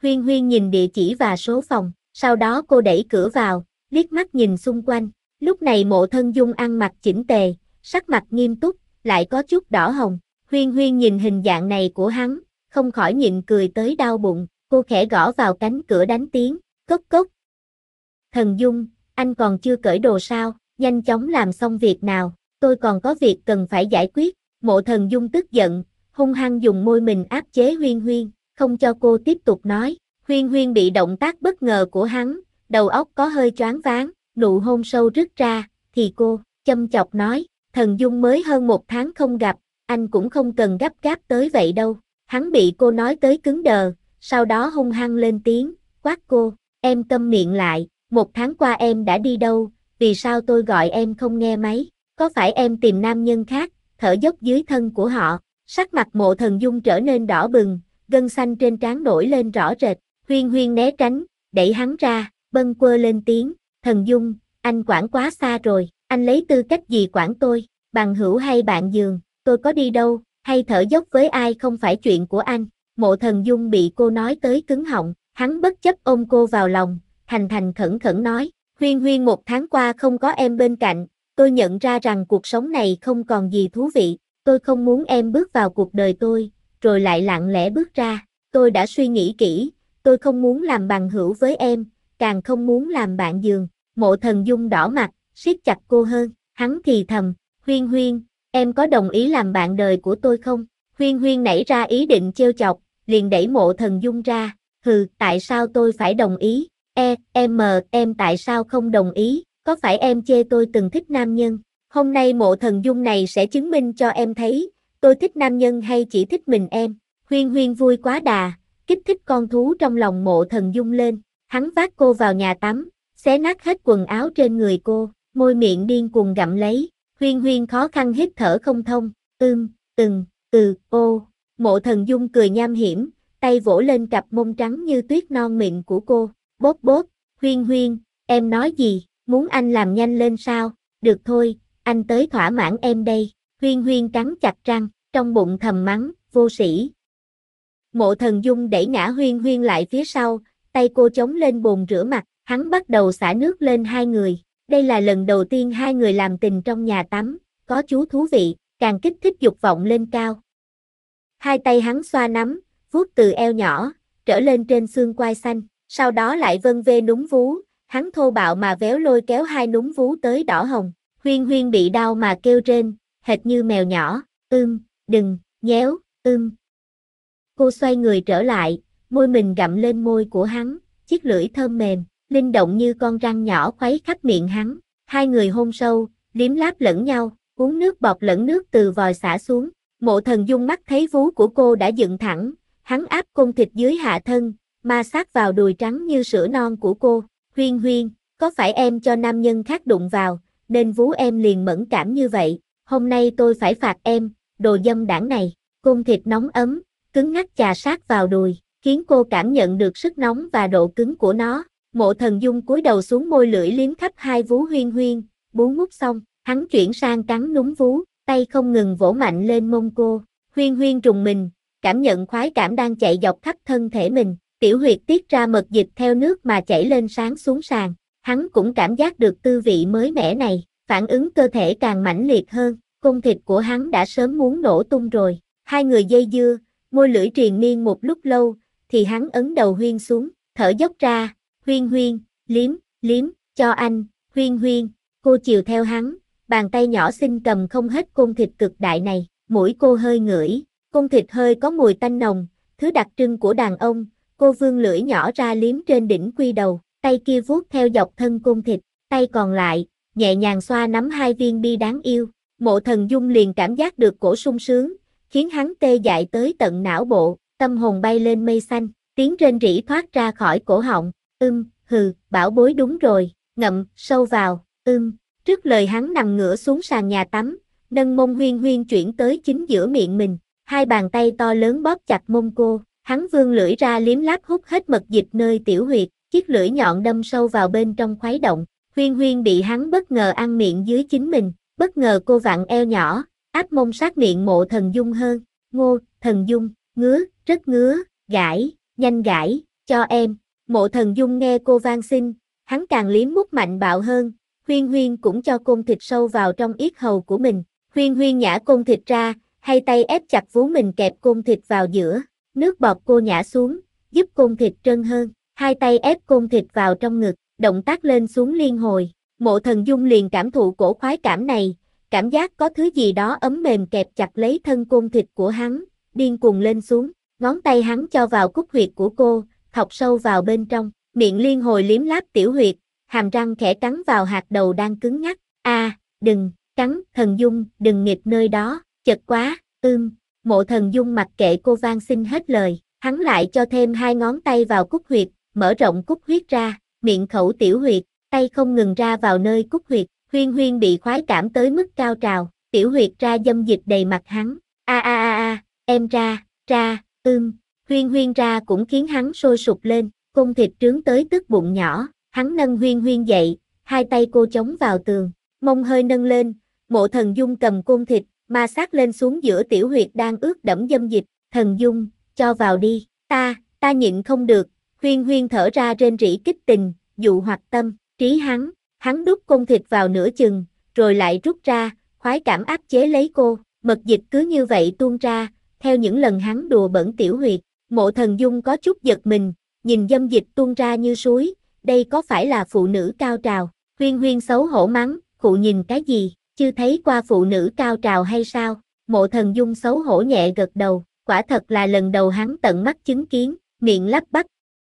Huyên Huyên nhìn địa chỉ và số phòng, sau đó cô đẩy cửa vào, liếc mắt nhìn xung quanh. Lúc này Mộ Thân Dung ăn mặc chỉnh tề, sắc mặt nghiêm túc, lại có chút đỏ hồng. Huyên Huyên nhìn hình dạng này của hắn, không khỏi nhịn cười tới đau bụng. Cô khẽ gõ vào cánh cửa đánh tiếng, cốc cốc. Thần Dung, anh còn chưa cởi đồ sao? Nhanh chóng làm xong việc nào, tôi còn có việc cần phải giải quyết. Mộ Thần Dung tức giận, hung hăng dùng môi mình áp chế Huyên Huyên, không cho cô tiếp tục nói. Huyên Huyên bị động tác bất ngờ của hắn, đầu óc có hơi choáng váng, nụ hôn sâu rứt ra, thì cô, châm chọc nói, Thần Dung mới hơn 1 tháng không gặp, anh cũng không cần gấp gáp tới vậy đâu. Hắn bị cô nói tới cứng đờ, sau đó hung hăng lên tiếng, quát cô, em câm miệng lại, 1 tháng qua em đã đi đâu, vì sao tôi gọi em không nghe máy, có phải em tìm nam nhân khác, thở dốc dưới thân của họ. Sắc mặt Mộ Thần Dung trở nên đỏ bừng, gân xanh trên trán nổi lên rõ rệt. Huyên Huyên né tránh, đẩy hắn ra, bâng quơ lên tiếng, Thần Dung, anh quản quá xa rồi, anh lấy tư cách gì quản tôi, bằng hữu hay bạn giường, tôi có đi đâu, hay thở dốc với ai không phải chuyện của anh. Mộ Thần Dung bị cô nói tới cứng họng, hắn bất chấp ôm cô vào lòng, thành thành khẩn khẩn nói, Huyên Huyên 1 tháng qua không có em bên cạnh, tôi nhận ra rằng cuộc sống này không còn gì thú vị, tôi không muốn em bước vào cuộc đời tôi, rồi lại lặng lẽ bước ra, tôi đã suy nghĩ kỹ, tôi không muốn làm bằng hữu với em, càng không muốn làm bạn giường. Mộ Thần Dung đỏ mặt, siết chặt cô hơn, hắn thì thầm, Huyên Huyên, em có đồng ý làm bạn đời của tôi không? Huyên Huyên nảy ra ý định trêu chọc, liền đẩy Mộ Thần Dung ra, hừ, tại sao tôi phải đồng ý? Em tại sao không đồng ý? Có phải em chê tôi từng thích nam nhân? Hôm nay Mộ Thần Dung này sẽ chứng minh cho em thấy, tôi thích nam nhân hay chỉ thích mình em. Huyên Huyên vui quá đà, kích thích con thú trong lòng Mộ Thần Dung lên, hắn vác cô vào nhà tắm, xé nát hết quần áo trên người cô, môi miệng điên cuồng gặm lấy. Huyên Huyên khó khăn hít thở không thông, ô. Mộ Thần Dung cười nham hiểm, tay vỗ lên cặp mông trắng như tuyết non mịn của cô, bóp bóp, Huyên Huyên, em nói gì, muốn anh làm nhanh lên sao? Được thôi, anh tới thỏa mãn em đây. Huyên Huyên cắn chặt răng, trong bụng thầm mắng, vô sĩ. Mộ Thần Dung đẩy ngã Huyên Huyên lại phía sau, tay cô chống lên bồn rửa mặt, hắn bắt đầu xả nước lên hai người. Đây là lần đầu tiên hai người làm tình trong nhà tắm, có chú thú vị, càng kích thích dục vọng lên cao. Hai tay hắn xoa nắm, vuốt từ eo nhỏ, trở lên trên xương quai xanh, sau đó lại vân vê núm vú, hắn thô bạo mà véo lôi kéo hai núm vú tới đỏ hồng. Huyên Huyên bị đau mà kêu rên, hệt như mèo nhỏ, đừng, nhéo, Cô xoay người trở lại, môi mình gặm lên môi của hắn, chiếc lưỡi thơm mềm, linh động như con răng nhỏ khuấy khắp miệng hắn. Hai người hôn sâu, liếm láp lẫn nhau, uống nước bọt lẫn nước từ vòi xả xuống. Mộ Thần Dung mắt thấy vú của cô đã dựng thẳng, hắn áp côn thịt dưới hạ thân, ma sát vào đùi trắng như sữa non của cô. Huyên Huyên, có phải em cho nam nhân khác đụng vào, nên vú em liền mẫn cảm như vậy, hôm nay tôi phải phạt em, đồ dâm đảng này. Côn thịt nóng ấm, cứng ngắc chà sát vào đùi, khiến cô cảm nhận được sức nóng và độ cứng của nó. Mộ Thần Dung cúi đầu xuống môi lưỡi liếm khắp hai vú Huyên Huyên, bú mút xong, hắn chuyển sang cắn núm vú, tay không ngừng vỗ mạnh lên mông cô. Huyên Huyên trùng mình, cảm nhận khoái cảm đang chạy dọc khắp thân thể mình, tiểu huyệt tiết ra mật dịch theo nước mà chảy lên sáng xuống sàn. Hắn cũng cảm giác được tư vị mới mẻ này, phản ứng cơ thể càng mãnh liệt hơn, côn thịt của hắn đã sớm muốn nổ tung rồi. Hai người dây dưa, môi lưỡi triền miên một lúc lâu, thì hắn ấn đầu Huyên xuống, thở dốc ra, Huyên Huyên, liếm, cho anh, Huyên Huyên, cô chiều theo hắn, bàn tay nhỏ xinh cầm không hết côn thịt cực đại này, mũi cô hơi ngửi, côn thịt hơi có mùi tanh nồng, thứ đặc trưng của đàn ông, cô vươn lưỡi nhỏ ra liếm trên đỉnh quy đầu, tay kia vuốt theo dọc thân côn thịt, tay còn lại, nhẹ nhàng xoa nắm hai viên bi đáng yêu. Mộ Thần Dung liền cảm giác được cổ sung sướng, khiến hắn tê dại tới tận não bộ, tâm hồn bay lên mây xanh, tiếng rên rỉ thoát ra khỏi cổ họng, bảo bối đúng rồi, ngậm sâu vào, Trước lời hắn nằm ngửa xuống sàn nhà tắm, nâng mông Huyên Huyên chuyển tới chính giữa miệng mình, hai bàn tay to lớn bóp chặt mông cô, hắn vươn lưỡi ra liếm láp hút hết mật dịch nơi tiểu huyệt, chiếc lưỡi nhọn đâm sâu vào bên trong khuấy động. Huyên Huyên bị hắn bất ngờ ăn miệng dưới chính mình, bất ngờ cô vặn eo nhỏ, áp mông sát miệng Mộ Thần Dung hơn. Ngô, Thần Dung, ngứa, rất ngứa, gãi, nhanh gãi, cho em. Mộ Thần Dung nghe cô van xin, hắn càng liếm mút mạnh bạo hơn, Huyên Huyên cũng cho côn thịt sâu vào trong yết hầu của mình. Huyên Huyên nhả côn thịt ra, hai tay ép chặt vú mình kẹp côn thịt vào giữa, nước bọt cô nhả xuống, giúp côn thịt trơn hơn, hai tay ép côn thịt vào trong ngực, động tác lên xuống liên hồi. Mộ Thần Dung liền cảm thụ cổ khoái cảm này, cảm giác có thứ gì đó ấm mềm kẹp chặt lấy thân côn thịt của hắn, điên cuồng lên xuống, ngón tay hắn cho vào cúc huyệt của cô, thọc sâu vào bên trong, miệng liên hồi liếm láp tiểu huyệt, hàm răng khẽ cắn vào hạt đầu đang cứng ngắc. Đừng, cắn, Thần Dung, đừng nghịch nơi đó, chật quá, Mộ Thần Dung mặc kệ cô van xin hết lời, hắn lại cho thêm hai ngón tay vào cúc huyệt, mở rộng cúc huyết ra, miệng khẩu tiểu huyệt, tay không ngừng ra vào nơi cúc huyệt, Huyên Huyên bị khoái cảm tới mức cao trào, tiểu huyệt ra dâm dịch đầy mặt hắn, em ra, Huyên Huyên ra cũng khiến hắn sôi sục lên, côn thịt trướng tới tức bụng nhỏ, hắn nâng Huyên Huyên dậy, hai tay cô chống vào tường, mông hơi nâng lên, Mộ Thần Dung cầm côn thịt, ma sát lên xuống giữa tiểu huyệt đang ướt đẫm dâm dịch, Thần Dung, cho vào đi, ta nhịn không được, Huyên Huyên thở ra rên rỉ kích tình, dụ hoặc tâm, trí hắn đút côn thịt vào nửa chừng, rồi lại rút ra, khoái cảm áp chế lấy cô, mật dịch cứ như vậy tuôn ra, theo những lần hắn đùa bẩn tiểu huyệt, Mộ Thần Dung có chút giật mình, nhìn dâm dịch tuôn ra như suối, đây có phải là phụ nữ cao trào, Huyên Huyên xấu hổ mắng, khụ nhìn cái gì, chưa thấy qua phụ nữ cao trào hay sao, Mộ Thần Dung xấu hổ nhẹ gật đầu, quả thật là lần đầu hắn tận mắt chứng kiến, miệng lắp bắp.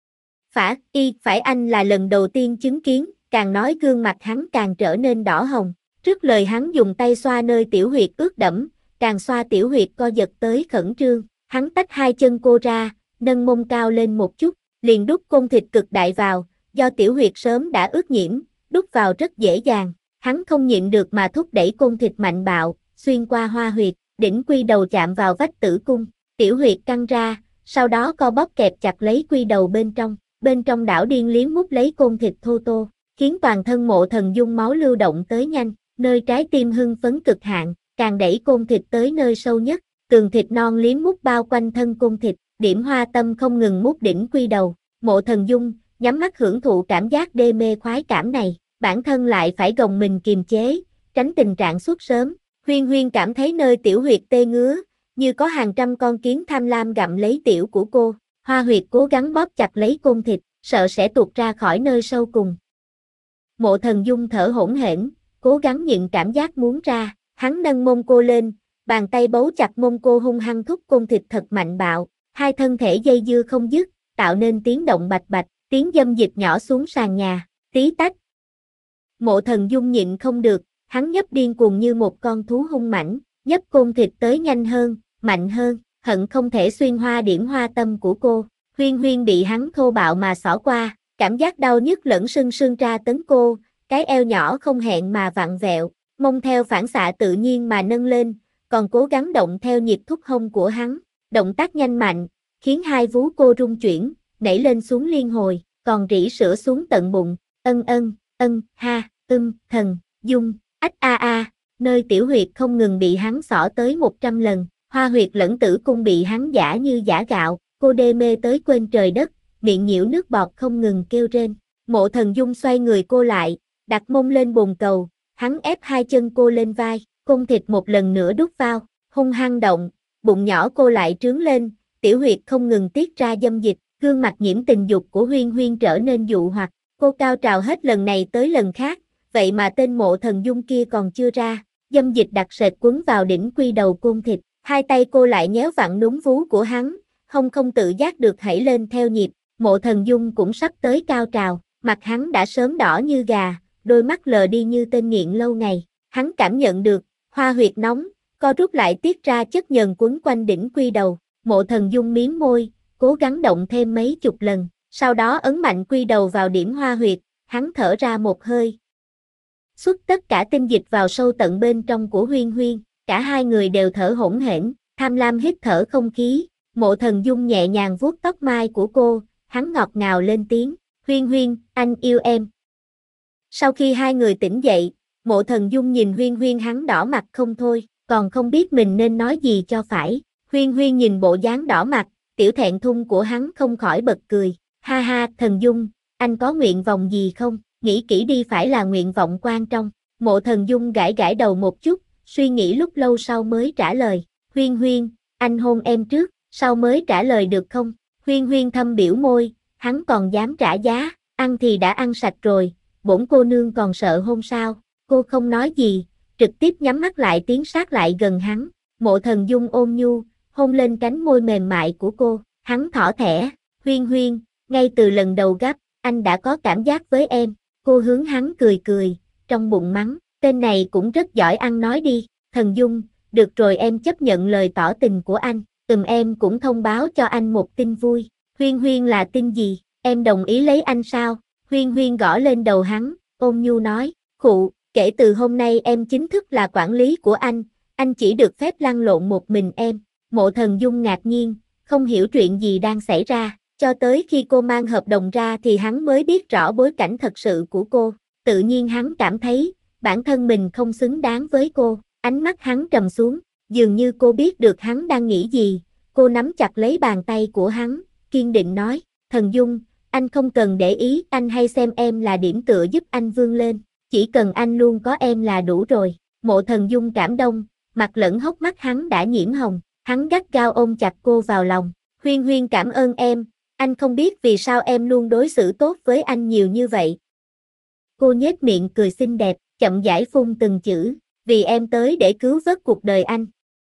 Phải anh là lần đầu tiên chứng kiến, càng nói gương mặt hắn càng trở nên đỏ hồng, trước lời hắn dùng tay xoa nơi tiểu huyệt ướt đẫm, càng xoa tiểu huyệt co giật tới khẩn trương, hắn tách hai chân cô ra, nâng mông cao lên một chút, liền đút côn thịt cực đại vào, do tiểu huyệt sớm đã ướt nhiễm, đút vào rất dễ dàng, hắn không nhịn được mà thúc đẩy côn thịt mạnh bạo, xuyên qua hoa huyệt, đỉnh quy đầu chạm vào vách tử cung, tiểu huyệt căng ra, sau đó co bóp kẹp chặt lấy quy đầu bên trong đảo điên liếm mút lấy côn thịt thô tô, khiến toàn thân Mộ Thần Dung máu lưu động tới nhanh, nơi trái tim hưng phấn cực hạn, càng đẩy côn thịt tới nơi sâu nhất, cường thịt non liếm mút bao quanh thân côn thịt, điểm hoa tâm không ngừng mút đỉnh quy đầu, Mộ Thần Dung nhắm mắt hưởng thụ cảm giác đê mê khoái cảm này, bản thân lại phải gồng mình kiềm chế, tránh tình trạng xuất sớm. Huyên Huyên cảm thấy nơi tiểu huyệt tê ngứa, như có hàng trăm con kiến tham lam gặm lấy tiểu của cô, hoa huyệt cố gắng bóp chặt lấy côn thịt, sợ sẽ tuột ra khỏi nơi sâu cùng. Mộ Thần Dung thở hổn hển, cố gắng nhịn cảm giác muốn ra, hắn nâng mông cô lên, bàn tay bấu chặt mông cô hung hăng thúc côn thịt thật mạnh bạo, hai thân thể dây dưa không dứt, tạo nên tiếng động bạch bạch, tiếng dâm dịch nhỏ xuống sàn nhà, tí tách. Mộ Thần Dung nhịn không được, hắn nhấp điên cuồng như một con thú hung mãnh, nhấp côn thịt tới nhanh hơn, mạnh hơn, hận không thể xuyên hoa điểm hoa tâm của cô. Huyên Huyên bị hắn thô bạo mà xỏ qua, cảm giác đau nhức lẫn sưng sưng tra tấn cô, cái eo nhỏ không hẹn mà vặn vẹo, mông theo phản xạ tự nhiên mà nâng lên, còn cố gắng động theo nhịp thúc hông của hắn, động tác nhanh mạnh, khiến hai vú cô rung chuyển, nảy lên xuống liên hồi, còn rỉ sữa xuống tận bụng, Thần Dung, nơi tiểu huyệt không ngừng bị hắn xỏ tới 100 lần, hoa huyệt lẫn tử cung bị hắn giã như giã gạo, cô đê mê tới quên trời đất, miệng nhiễu nước bọt không ngừng kêu rên. Mộ Thần Dung xoay người cô lại, đặt mông lên bồn cầu, hắn ép hai chân cô lên vai, côn thịt một lần nữa đút vào, hung hăng động, bụng nhỏ cô lại trướng lên, tiểu huyệt không ngừng tiết ra dâm dịch, gương mặt nhiễm tình dục của Huyên Huyên trở nên dụ hoặc, cô cao trào hết lần này tới lần khác, vậy mà tên Mộ Thần Dung kia còn chưa ra, dâm dịch đặc sệt quấn vào đỉnh quy đầu côn thịt, hai tay cô lại nhéo vặn núm vú của hắn, không tự giác được hãy lên theo nhịp, Mộ Thần Dung cũng sắp tới cao trào, mặt hắn đã sớm đỏ như gà, đôi mắt lờ đi như tên nghiện lâu ngày, hắn cảm nhận được, hoa huyệt nóng, co rút lại tiết ra chất nhờn quấn quanh đỉnh quy đầu, Mộ Thần Dung miếm môi, cố gắng động thêm mấy chục lần, sau đó ấn mạnh quy đầu vào điểm hoa huyệt, hắn thở ra một hơi. Xuất tất cả tinh dịch vào sâu tận bên trong của Huyên Huyên, cả hai người đều thở hổn hển, tham lam hít thở không khí, Mộ Thần Dung nhẹ nhàng vuốt tóc mai của cô, hắn ngọt ngào lên tiếng, Huyên Huyên, anh yêu em. Sau khi hai người tỉnh dậy, Mộ Thần Dung nhìn Huyên Huyên hắn đỏ mặt không thôi, còn không biết mình nên nói gì cho phải. Huyên Huyên nhìn bộ dáng đỏ mặt, tiểu thẹn thùng của hắn không khỏi bật cười. Ha ha, Thần Dung, anh có nguyện vọng gì không? Nghĩ kỹ đi, phải là nguyện vọng quan trọng. Mộ Thần Dung gãi gãi đầu một chút, suy nghĩ lúc lâu sau mới trả lời. Huyên Huyên, anh hôn em trước, sau mới trả lời được không? Huyên Huyên thâm biểu môi, hắn còn dám trả giá, ăn thì đã ăn sạch rồi, bổn cô nương còn sợ hôn sao? Cô không nói gì, trực tiếp nhắm mắt lại tiến sát lại gần hắn. Mộ Thần Dung ôn nhu, hôn lên cánh môi mềm mại của cô, hắn thỏ thẻ. Huyên Huyên, ngay từ lần đầu gặp, anh đã có cảm giác với em. Cô hướng hắn cười cười, trong bụng mắng, tên này cũng rất giỏi ăn nói đi. Thần Dung, được rồi, em chấp nhận lời tỏ tình của anh, em cũng thông báo cho anh một tin vui. Huyên Huyên, là tin gì? Em đồng ý lấy anh sao? Huyên Huyên gõ lên đầu hắn, ôn nhu nói, khụ, kể từ hôm nay em chính thức là quản lý của anh chỉ được phép lăn lộn một mình em. Mộ Thần Dung ngạc nhiên, không hiểu chuyện gì đang xảy ra, cho tới khi cô mang hợp đồng ra thì hắn mới biết rõ bối cảnh thật sự của cô. Tự nhiên hắn cảm thấy, bản thân mình không xứng đáng với cô, ánh mắt hắn trầm xuống, dường như cô biết được hắn đang nghĩ gì. Cô nắm chặt lấy bàn tay của hắn, kiên định nói, Thần Dung, anh không cần để ý, anh hay xem em là điểm tựa giúp anh vươn lên, chỉ cần anh luôn có em là đủ rồi. Mộ Thần Dung cảm động, mặt lẫn hốc mắt hắn đã nhiễm hồng, hắn gắt gao ôm chặt cô vào lòng. Huyên Huyên, cảm ơn em, anh không biết vì sao em luôn đối xử tốt với anh nhiều như vậy. Cô nhếch miệng cười xinh đẹp, chậm rãi phun từng chữ, vì em tới để cứu vớt cuộc đời anh.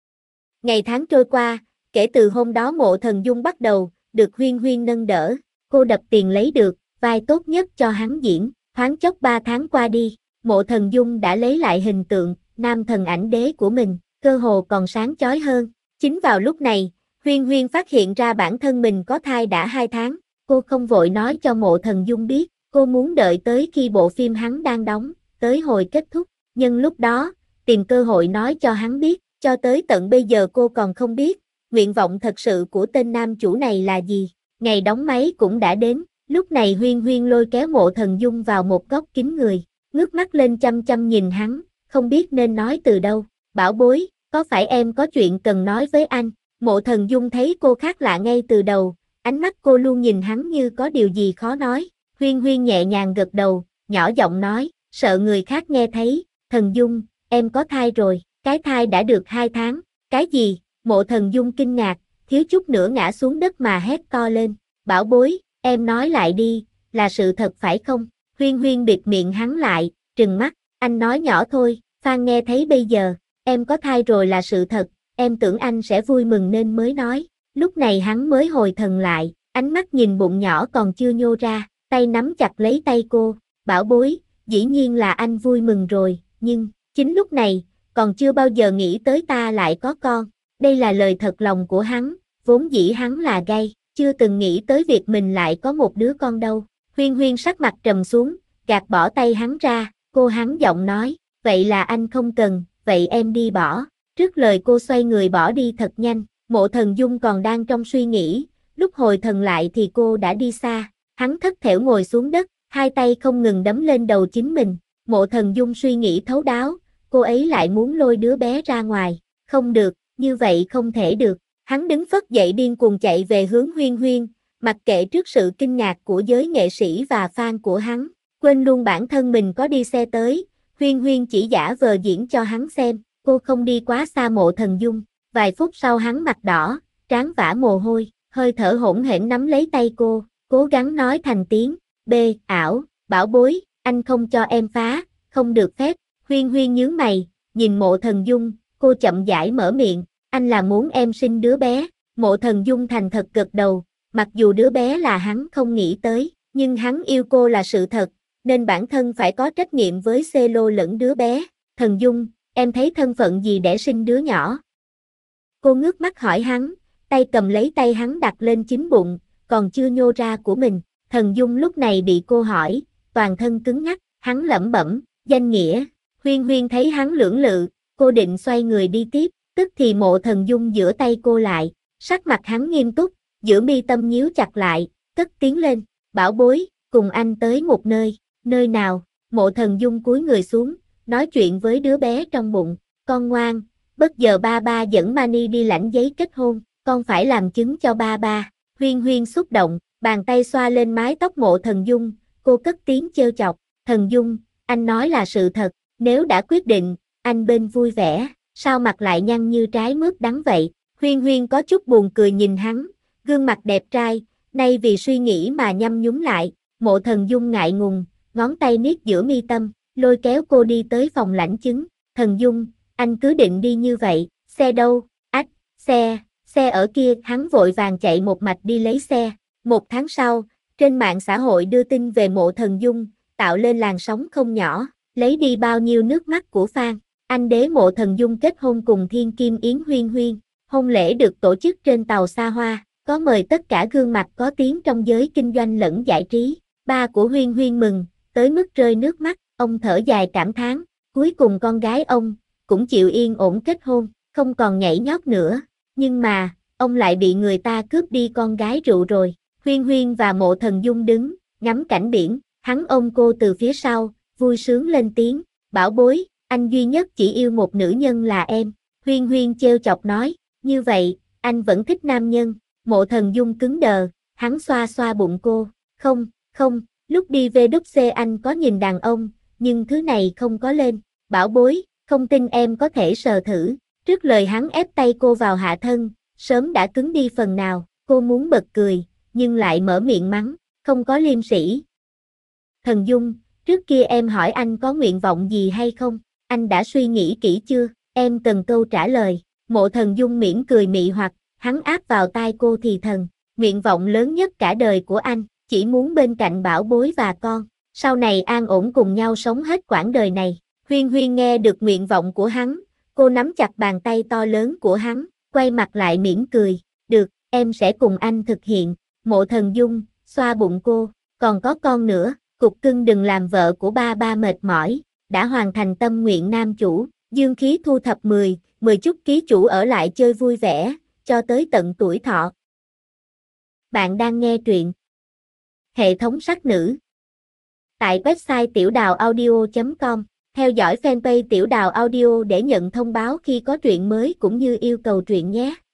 Ngày tháng trôi qua, kể từ hôm đó Mộ Thần Dung bắt đầu được Huyên Huyên nâng đỡ, cô đập tiền lấy được vai tốt nhất cho hắn diễn. Thoáng chốc 3 tháng qua đi, Mộ Thần Dung đã lấy lại hình tượng nam thần ảnh đế của mình, cơ hồ còn sáng chói hơn. Chính vào lúc này, Huyên Huyên phát hiện ra bản thân mình có thai đã 2 tháng. Cô không vội nói cho Mộ Thần Dung biết, cô muốn đợi tới khi bộ phim hắn đang đóng tới hồi kết thúc, nhân lúc đó tìm cơ hội nói cho hắn biết. Cho tới tận bây giờ cô còn không biết nguyện vọng thật sự của tên nam chủ này là gì. Ngày đóng máy cũng đã đến, lúc này Huyên Huyên lôi kéo Mộ Thần Dung vào một góc kín người, ngước mắt lên chăm chăm nhìn hắn, không biết nên nói từ đâu. Bảo bối, có phải em có chuyện cần nói với anh? Mộ Thần Dung thấy cô khác lạ ngay từ đầu, ánh mắt cô luôn nhìn hắn như có điều gì khó nói. Huyên Huyên nhẹ nhàng gật đầu, nhỏ giọng nói, sợ người khác nghe thấy, Thần Dung, em có thai rồi. Cái thai đã được 2 tháng, cái gì? Mộ Thần Dung kinh ngạc, thiếu chút nữa ngã xuống đất mà hét to lên. Bảo bối, em nói lại đi, là sự thật phải không? Huyên Huyên bịt miệng hắn lại, trừng mắt, anh nói nhỏ thôi, Phan nghe thấy bây giờ, em có thai rồi là sự thật, em tưởng anh sẽ vui mừng nên mới nói. Lúc này hắn mới hồi thần lại, ánh mắt nhìn bụng nhỏ còn chưa nhô ra, tay nắm chặt lấy tay cô. Bảo bối, dĩ nhiên là anh vui mừng rồi, nhưng, chính lúc này, còn chưa bao giờ nghĩ tới ta lại có con. Đây là lời thật lòng của hắn, vốn dĩ hắn là gay, chưa từng nghĩ tới việc mình lại có một đứa con đâu. Huyên Huyên sắc mặt trầm xuống, gạt bỏ tay hắn ra, cô hắn giọng nói, vậy là anh không cần, vậy em đi bỏ. Trước lời cô xoay người bỏ đi thật nhanh, Mộ Thần Dung còn đang trong suy nghĩ, lúc hồi thần lại thì cô đã đi xa. Hắn thất thểu ngồi xuống đất, hai tay không ngừng đấm lên đầu chính mình. Mộ Thần Dung suy nghĩ thấu đáo, cô ấy lại muốn lôi đứa bé ra ngoài. Không được, như vậy không thể được. Hắn đứng phất dậy điên cuồng chạy về hướng Huyên Huyên, mặc kệ trước sự kinh ngạc của giới nghệ sĩ và fan của hắn. Quên luôn bản thân mình có đi xe tới, Huyên Huyên chỉ giả vờ diễn cho hắn xem. Cô không đi quá xa Mộ Thần Dung. Vài phút sau hắn mặt đỏ, trán vã mồ hôi, hơi thở hỗn hển nắm lấy tay cô, cố gắng nói thành tiếng, ảo, bảo bối, anh không cho em phá, không được phép. Huyên Huyên nhướng mày, nhìn Mộ Thần Dung, cô chậm rãi mở miệng, anh là muốn em sinh đứa bé. Mộ Thần Dung thành thật gật đầu, mặc dù đứa bé là hắn không nghĩ tới, nhưng hắn yêu cô là sự thật, nên bản thân phải có trách nhiệm với Celo lẫn đứa bé. Thần Dung, em thấy thân phận gì để sinh đứa nhỏ? Cô ngước mắt hỏi hắn, tay cầm lấy tay hắn đặt lên chính bụng, còn chưa nhô ra của mình. Thần Dung lúc này bị cô hỏi, toàn thân cứng ngắc, hắn lẩm bẩm, danh nghĩa. Huyên Huyên thấy hắn lưỡng lự, cô định xoay người đi tiếp, tức thì Mộ Thần Dung giở tay cô lại, sắc mặt hắn nghiêm túc, giữa mi tâm nhíu chặt lại, cất tiếng lên, bảo bối, cùng anh tới một nơi. Nơi nào? Mộ Thần Dung cúi người xuống, nói chuyện với đứa bé trong bụng, con ngoan, bất giờ ba ba dẫn Mani đi lãnh giấy kết hôn, con phải làm chứng cho ba ba. Huyên Huyên xúc động, Bàn tay xoa lên mái tóc Mộ Thần Dung, cô cất tiếng trêu chọc, Thần Dung, anh nói là sự thật, nếu đã quyết định, anh bên vui vẻ, sao mặt lại nhăn như trái mướp đắng vậy? Huyên Huyên có chút buồn cười nhìn hắn, gương mặt đẹp trai, nay vì suy nghĩ mà nhăn nhúm lại, Mộ Thần Dung ngại ngùng, ngón tay niết giữa mi tâm, lôi kéo cô đi tới phòng lãnh chứng, Thần Dung, anh cứ định đi như vậy, xe đâu? Ách, xe ở kia, hắn vội vàng chạy một mạch đi lấy xe. Một tháng sau, trên mạng xã hội đưa tin về Mộ Thần Dung, tạo lên làn sóng không nhỏ, lấy đi bao nhiêu nước mắt của fan. Anh đế Mộ Thần Dung kết hôn cùng thiên kim Yến Huyên Huyên, hôn lễ được tổ chức trên tàu xa hoa, có mời tất cả gương mặt có tiếng trong giới kinh doanh lẫn giải trí. Ba của Huyên Huyên mừng, tới mức rơi nước mắt, ông thở dài cảm thán, cuối cùng con gái ông cũng chịu yên ổn kết hôn, không còn nhảy nhót nữa, nhưng mà, ông lại bị người ta cướp đi con gái rượu rồi. Huyên Huyên và Mộ Thần Dung đứng, ngắm cảnh biển, hắn ôm cô từ phía sau, vui sướng lên tiếng, bảo bối, anh duy nhất chỉ yêu một nữ nhân là em. Huyên Huyên trêu chọc nói, như vậy, anh vẫn thích nam nhân. Mộ Thần Dung cứng đờ, hắn xoa xoa bụng cô, không, lúc đi về đúc xe anh có nhìn đàn ông, nhưng thứ này không có lên, bảo bối, không tin em có thể sờ thử. Trước lời hắn ép tay cô vào hạ thân, sớm đã cứng đi phần nào, cô muốn bật cười, nhưng lại mở miệng mắng, không có liêm sỉ. Thần Dung, trước kia em hỏi anh có nguyện vọng gì hay không, anh đã suy nghĩ kỹ chưa, em cần câu trả lời. Mộ Thần Dung mỉm cười mị hoặc, hắn áp vào tai cô thì thầm, nguyện vọng lớn nhất cả đời của anh, chỉ muốn bên cạnh bảo bối và con, sau này an ổn cùng nhau sống hết quãng đời này. Huyên Huyên nghe được nguyện vọng của hắn, cô nắm chặt bàn tay to lớn của hắn, quay mặt lại mỉm cười, được, em sẽ cùng anh thực hiện. Mộ Thần Dung, xoa bụng cô, còn có con nữa, cục cưng đừng làm vợ của ba mệt mỏi, đã hoàn thành tâm nguyện nam chủ, dương khí thu thập 10 chút ký chủ ở lại chơi vui vẻ, cho tới tận tuổi thọ. Bạn đang nghe truyện Hệ thống sắc nữ tại website tiểu đào audio.com, theo dõi fanpage Tiểu Đào Audio để nhận thông báo khi có truyện mới cũng như yêu cầu truyện nhé.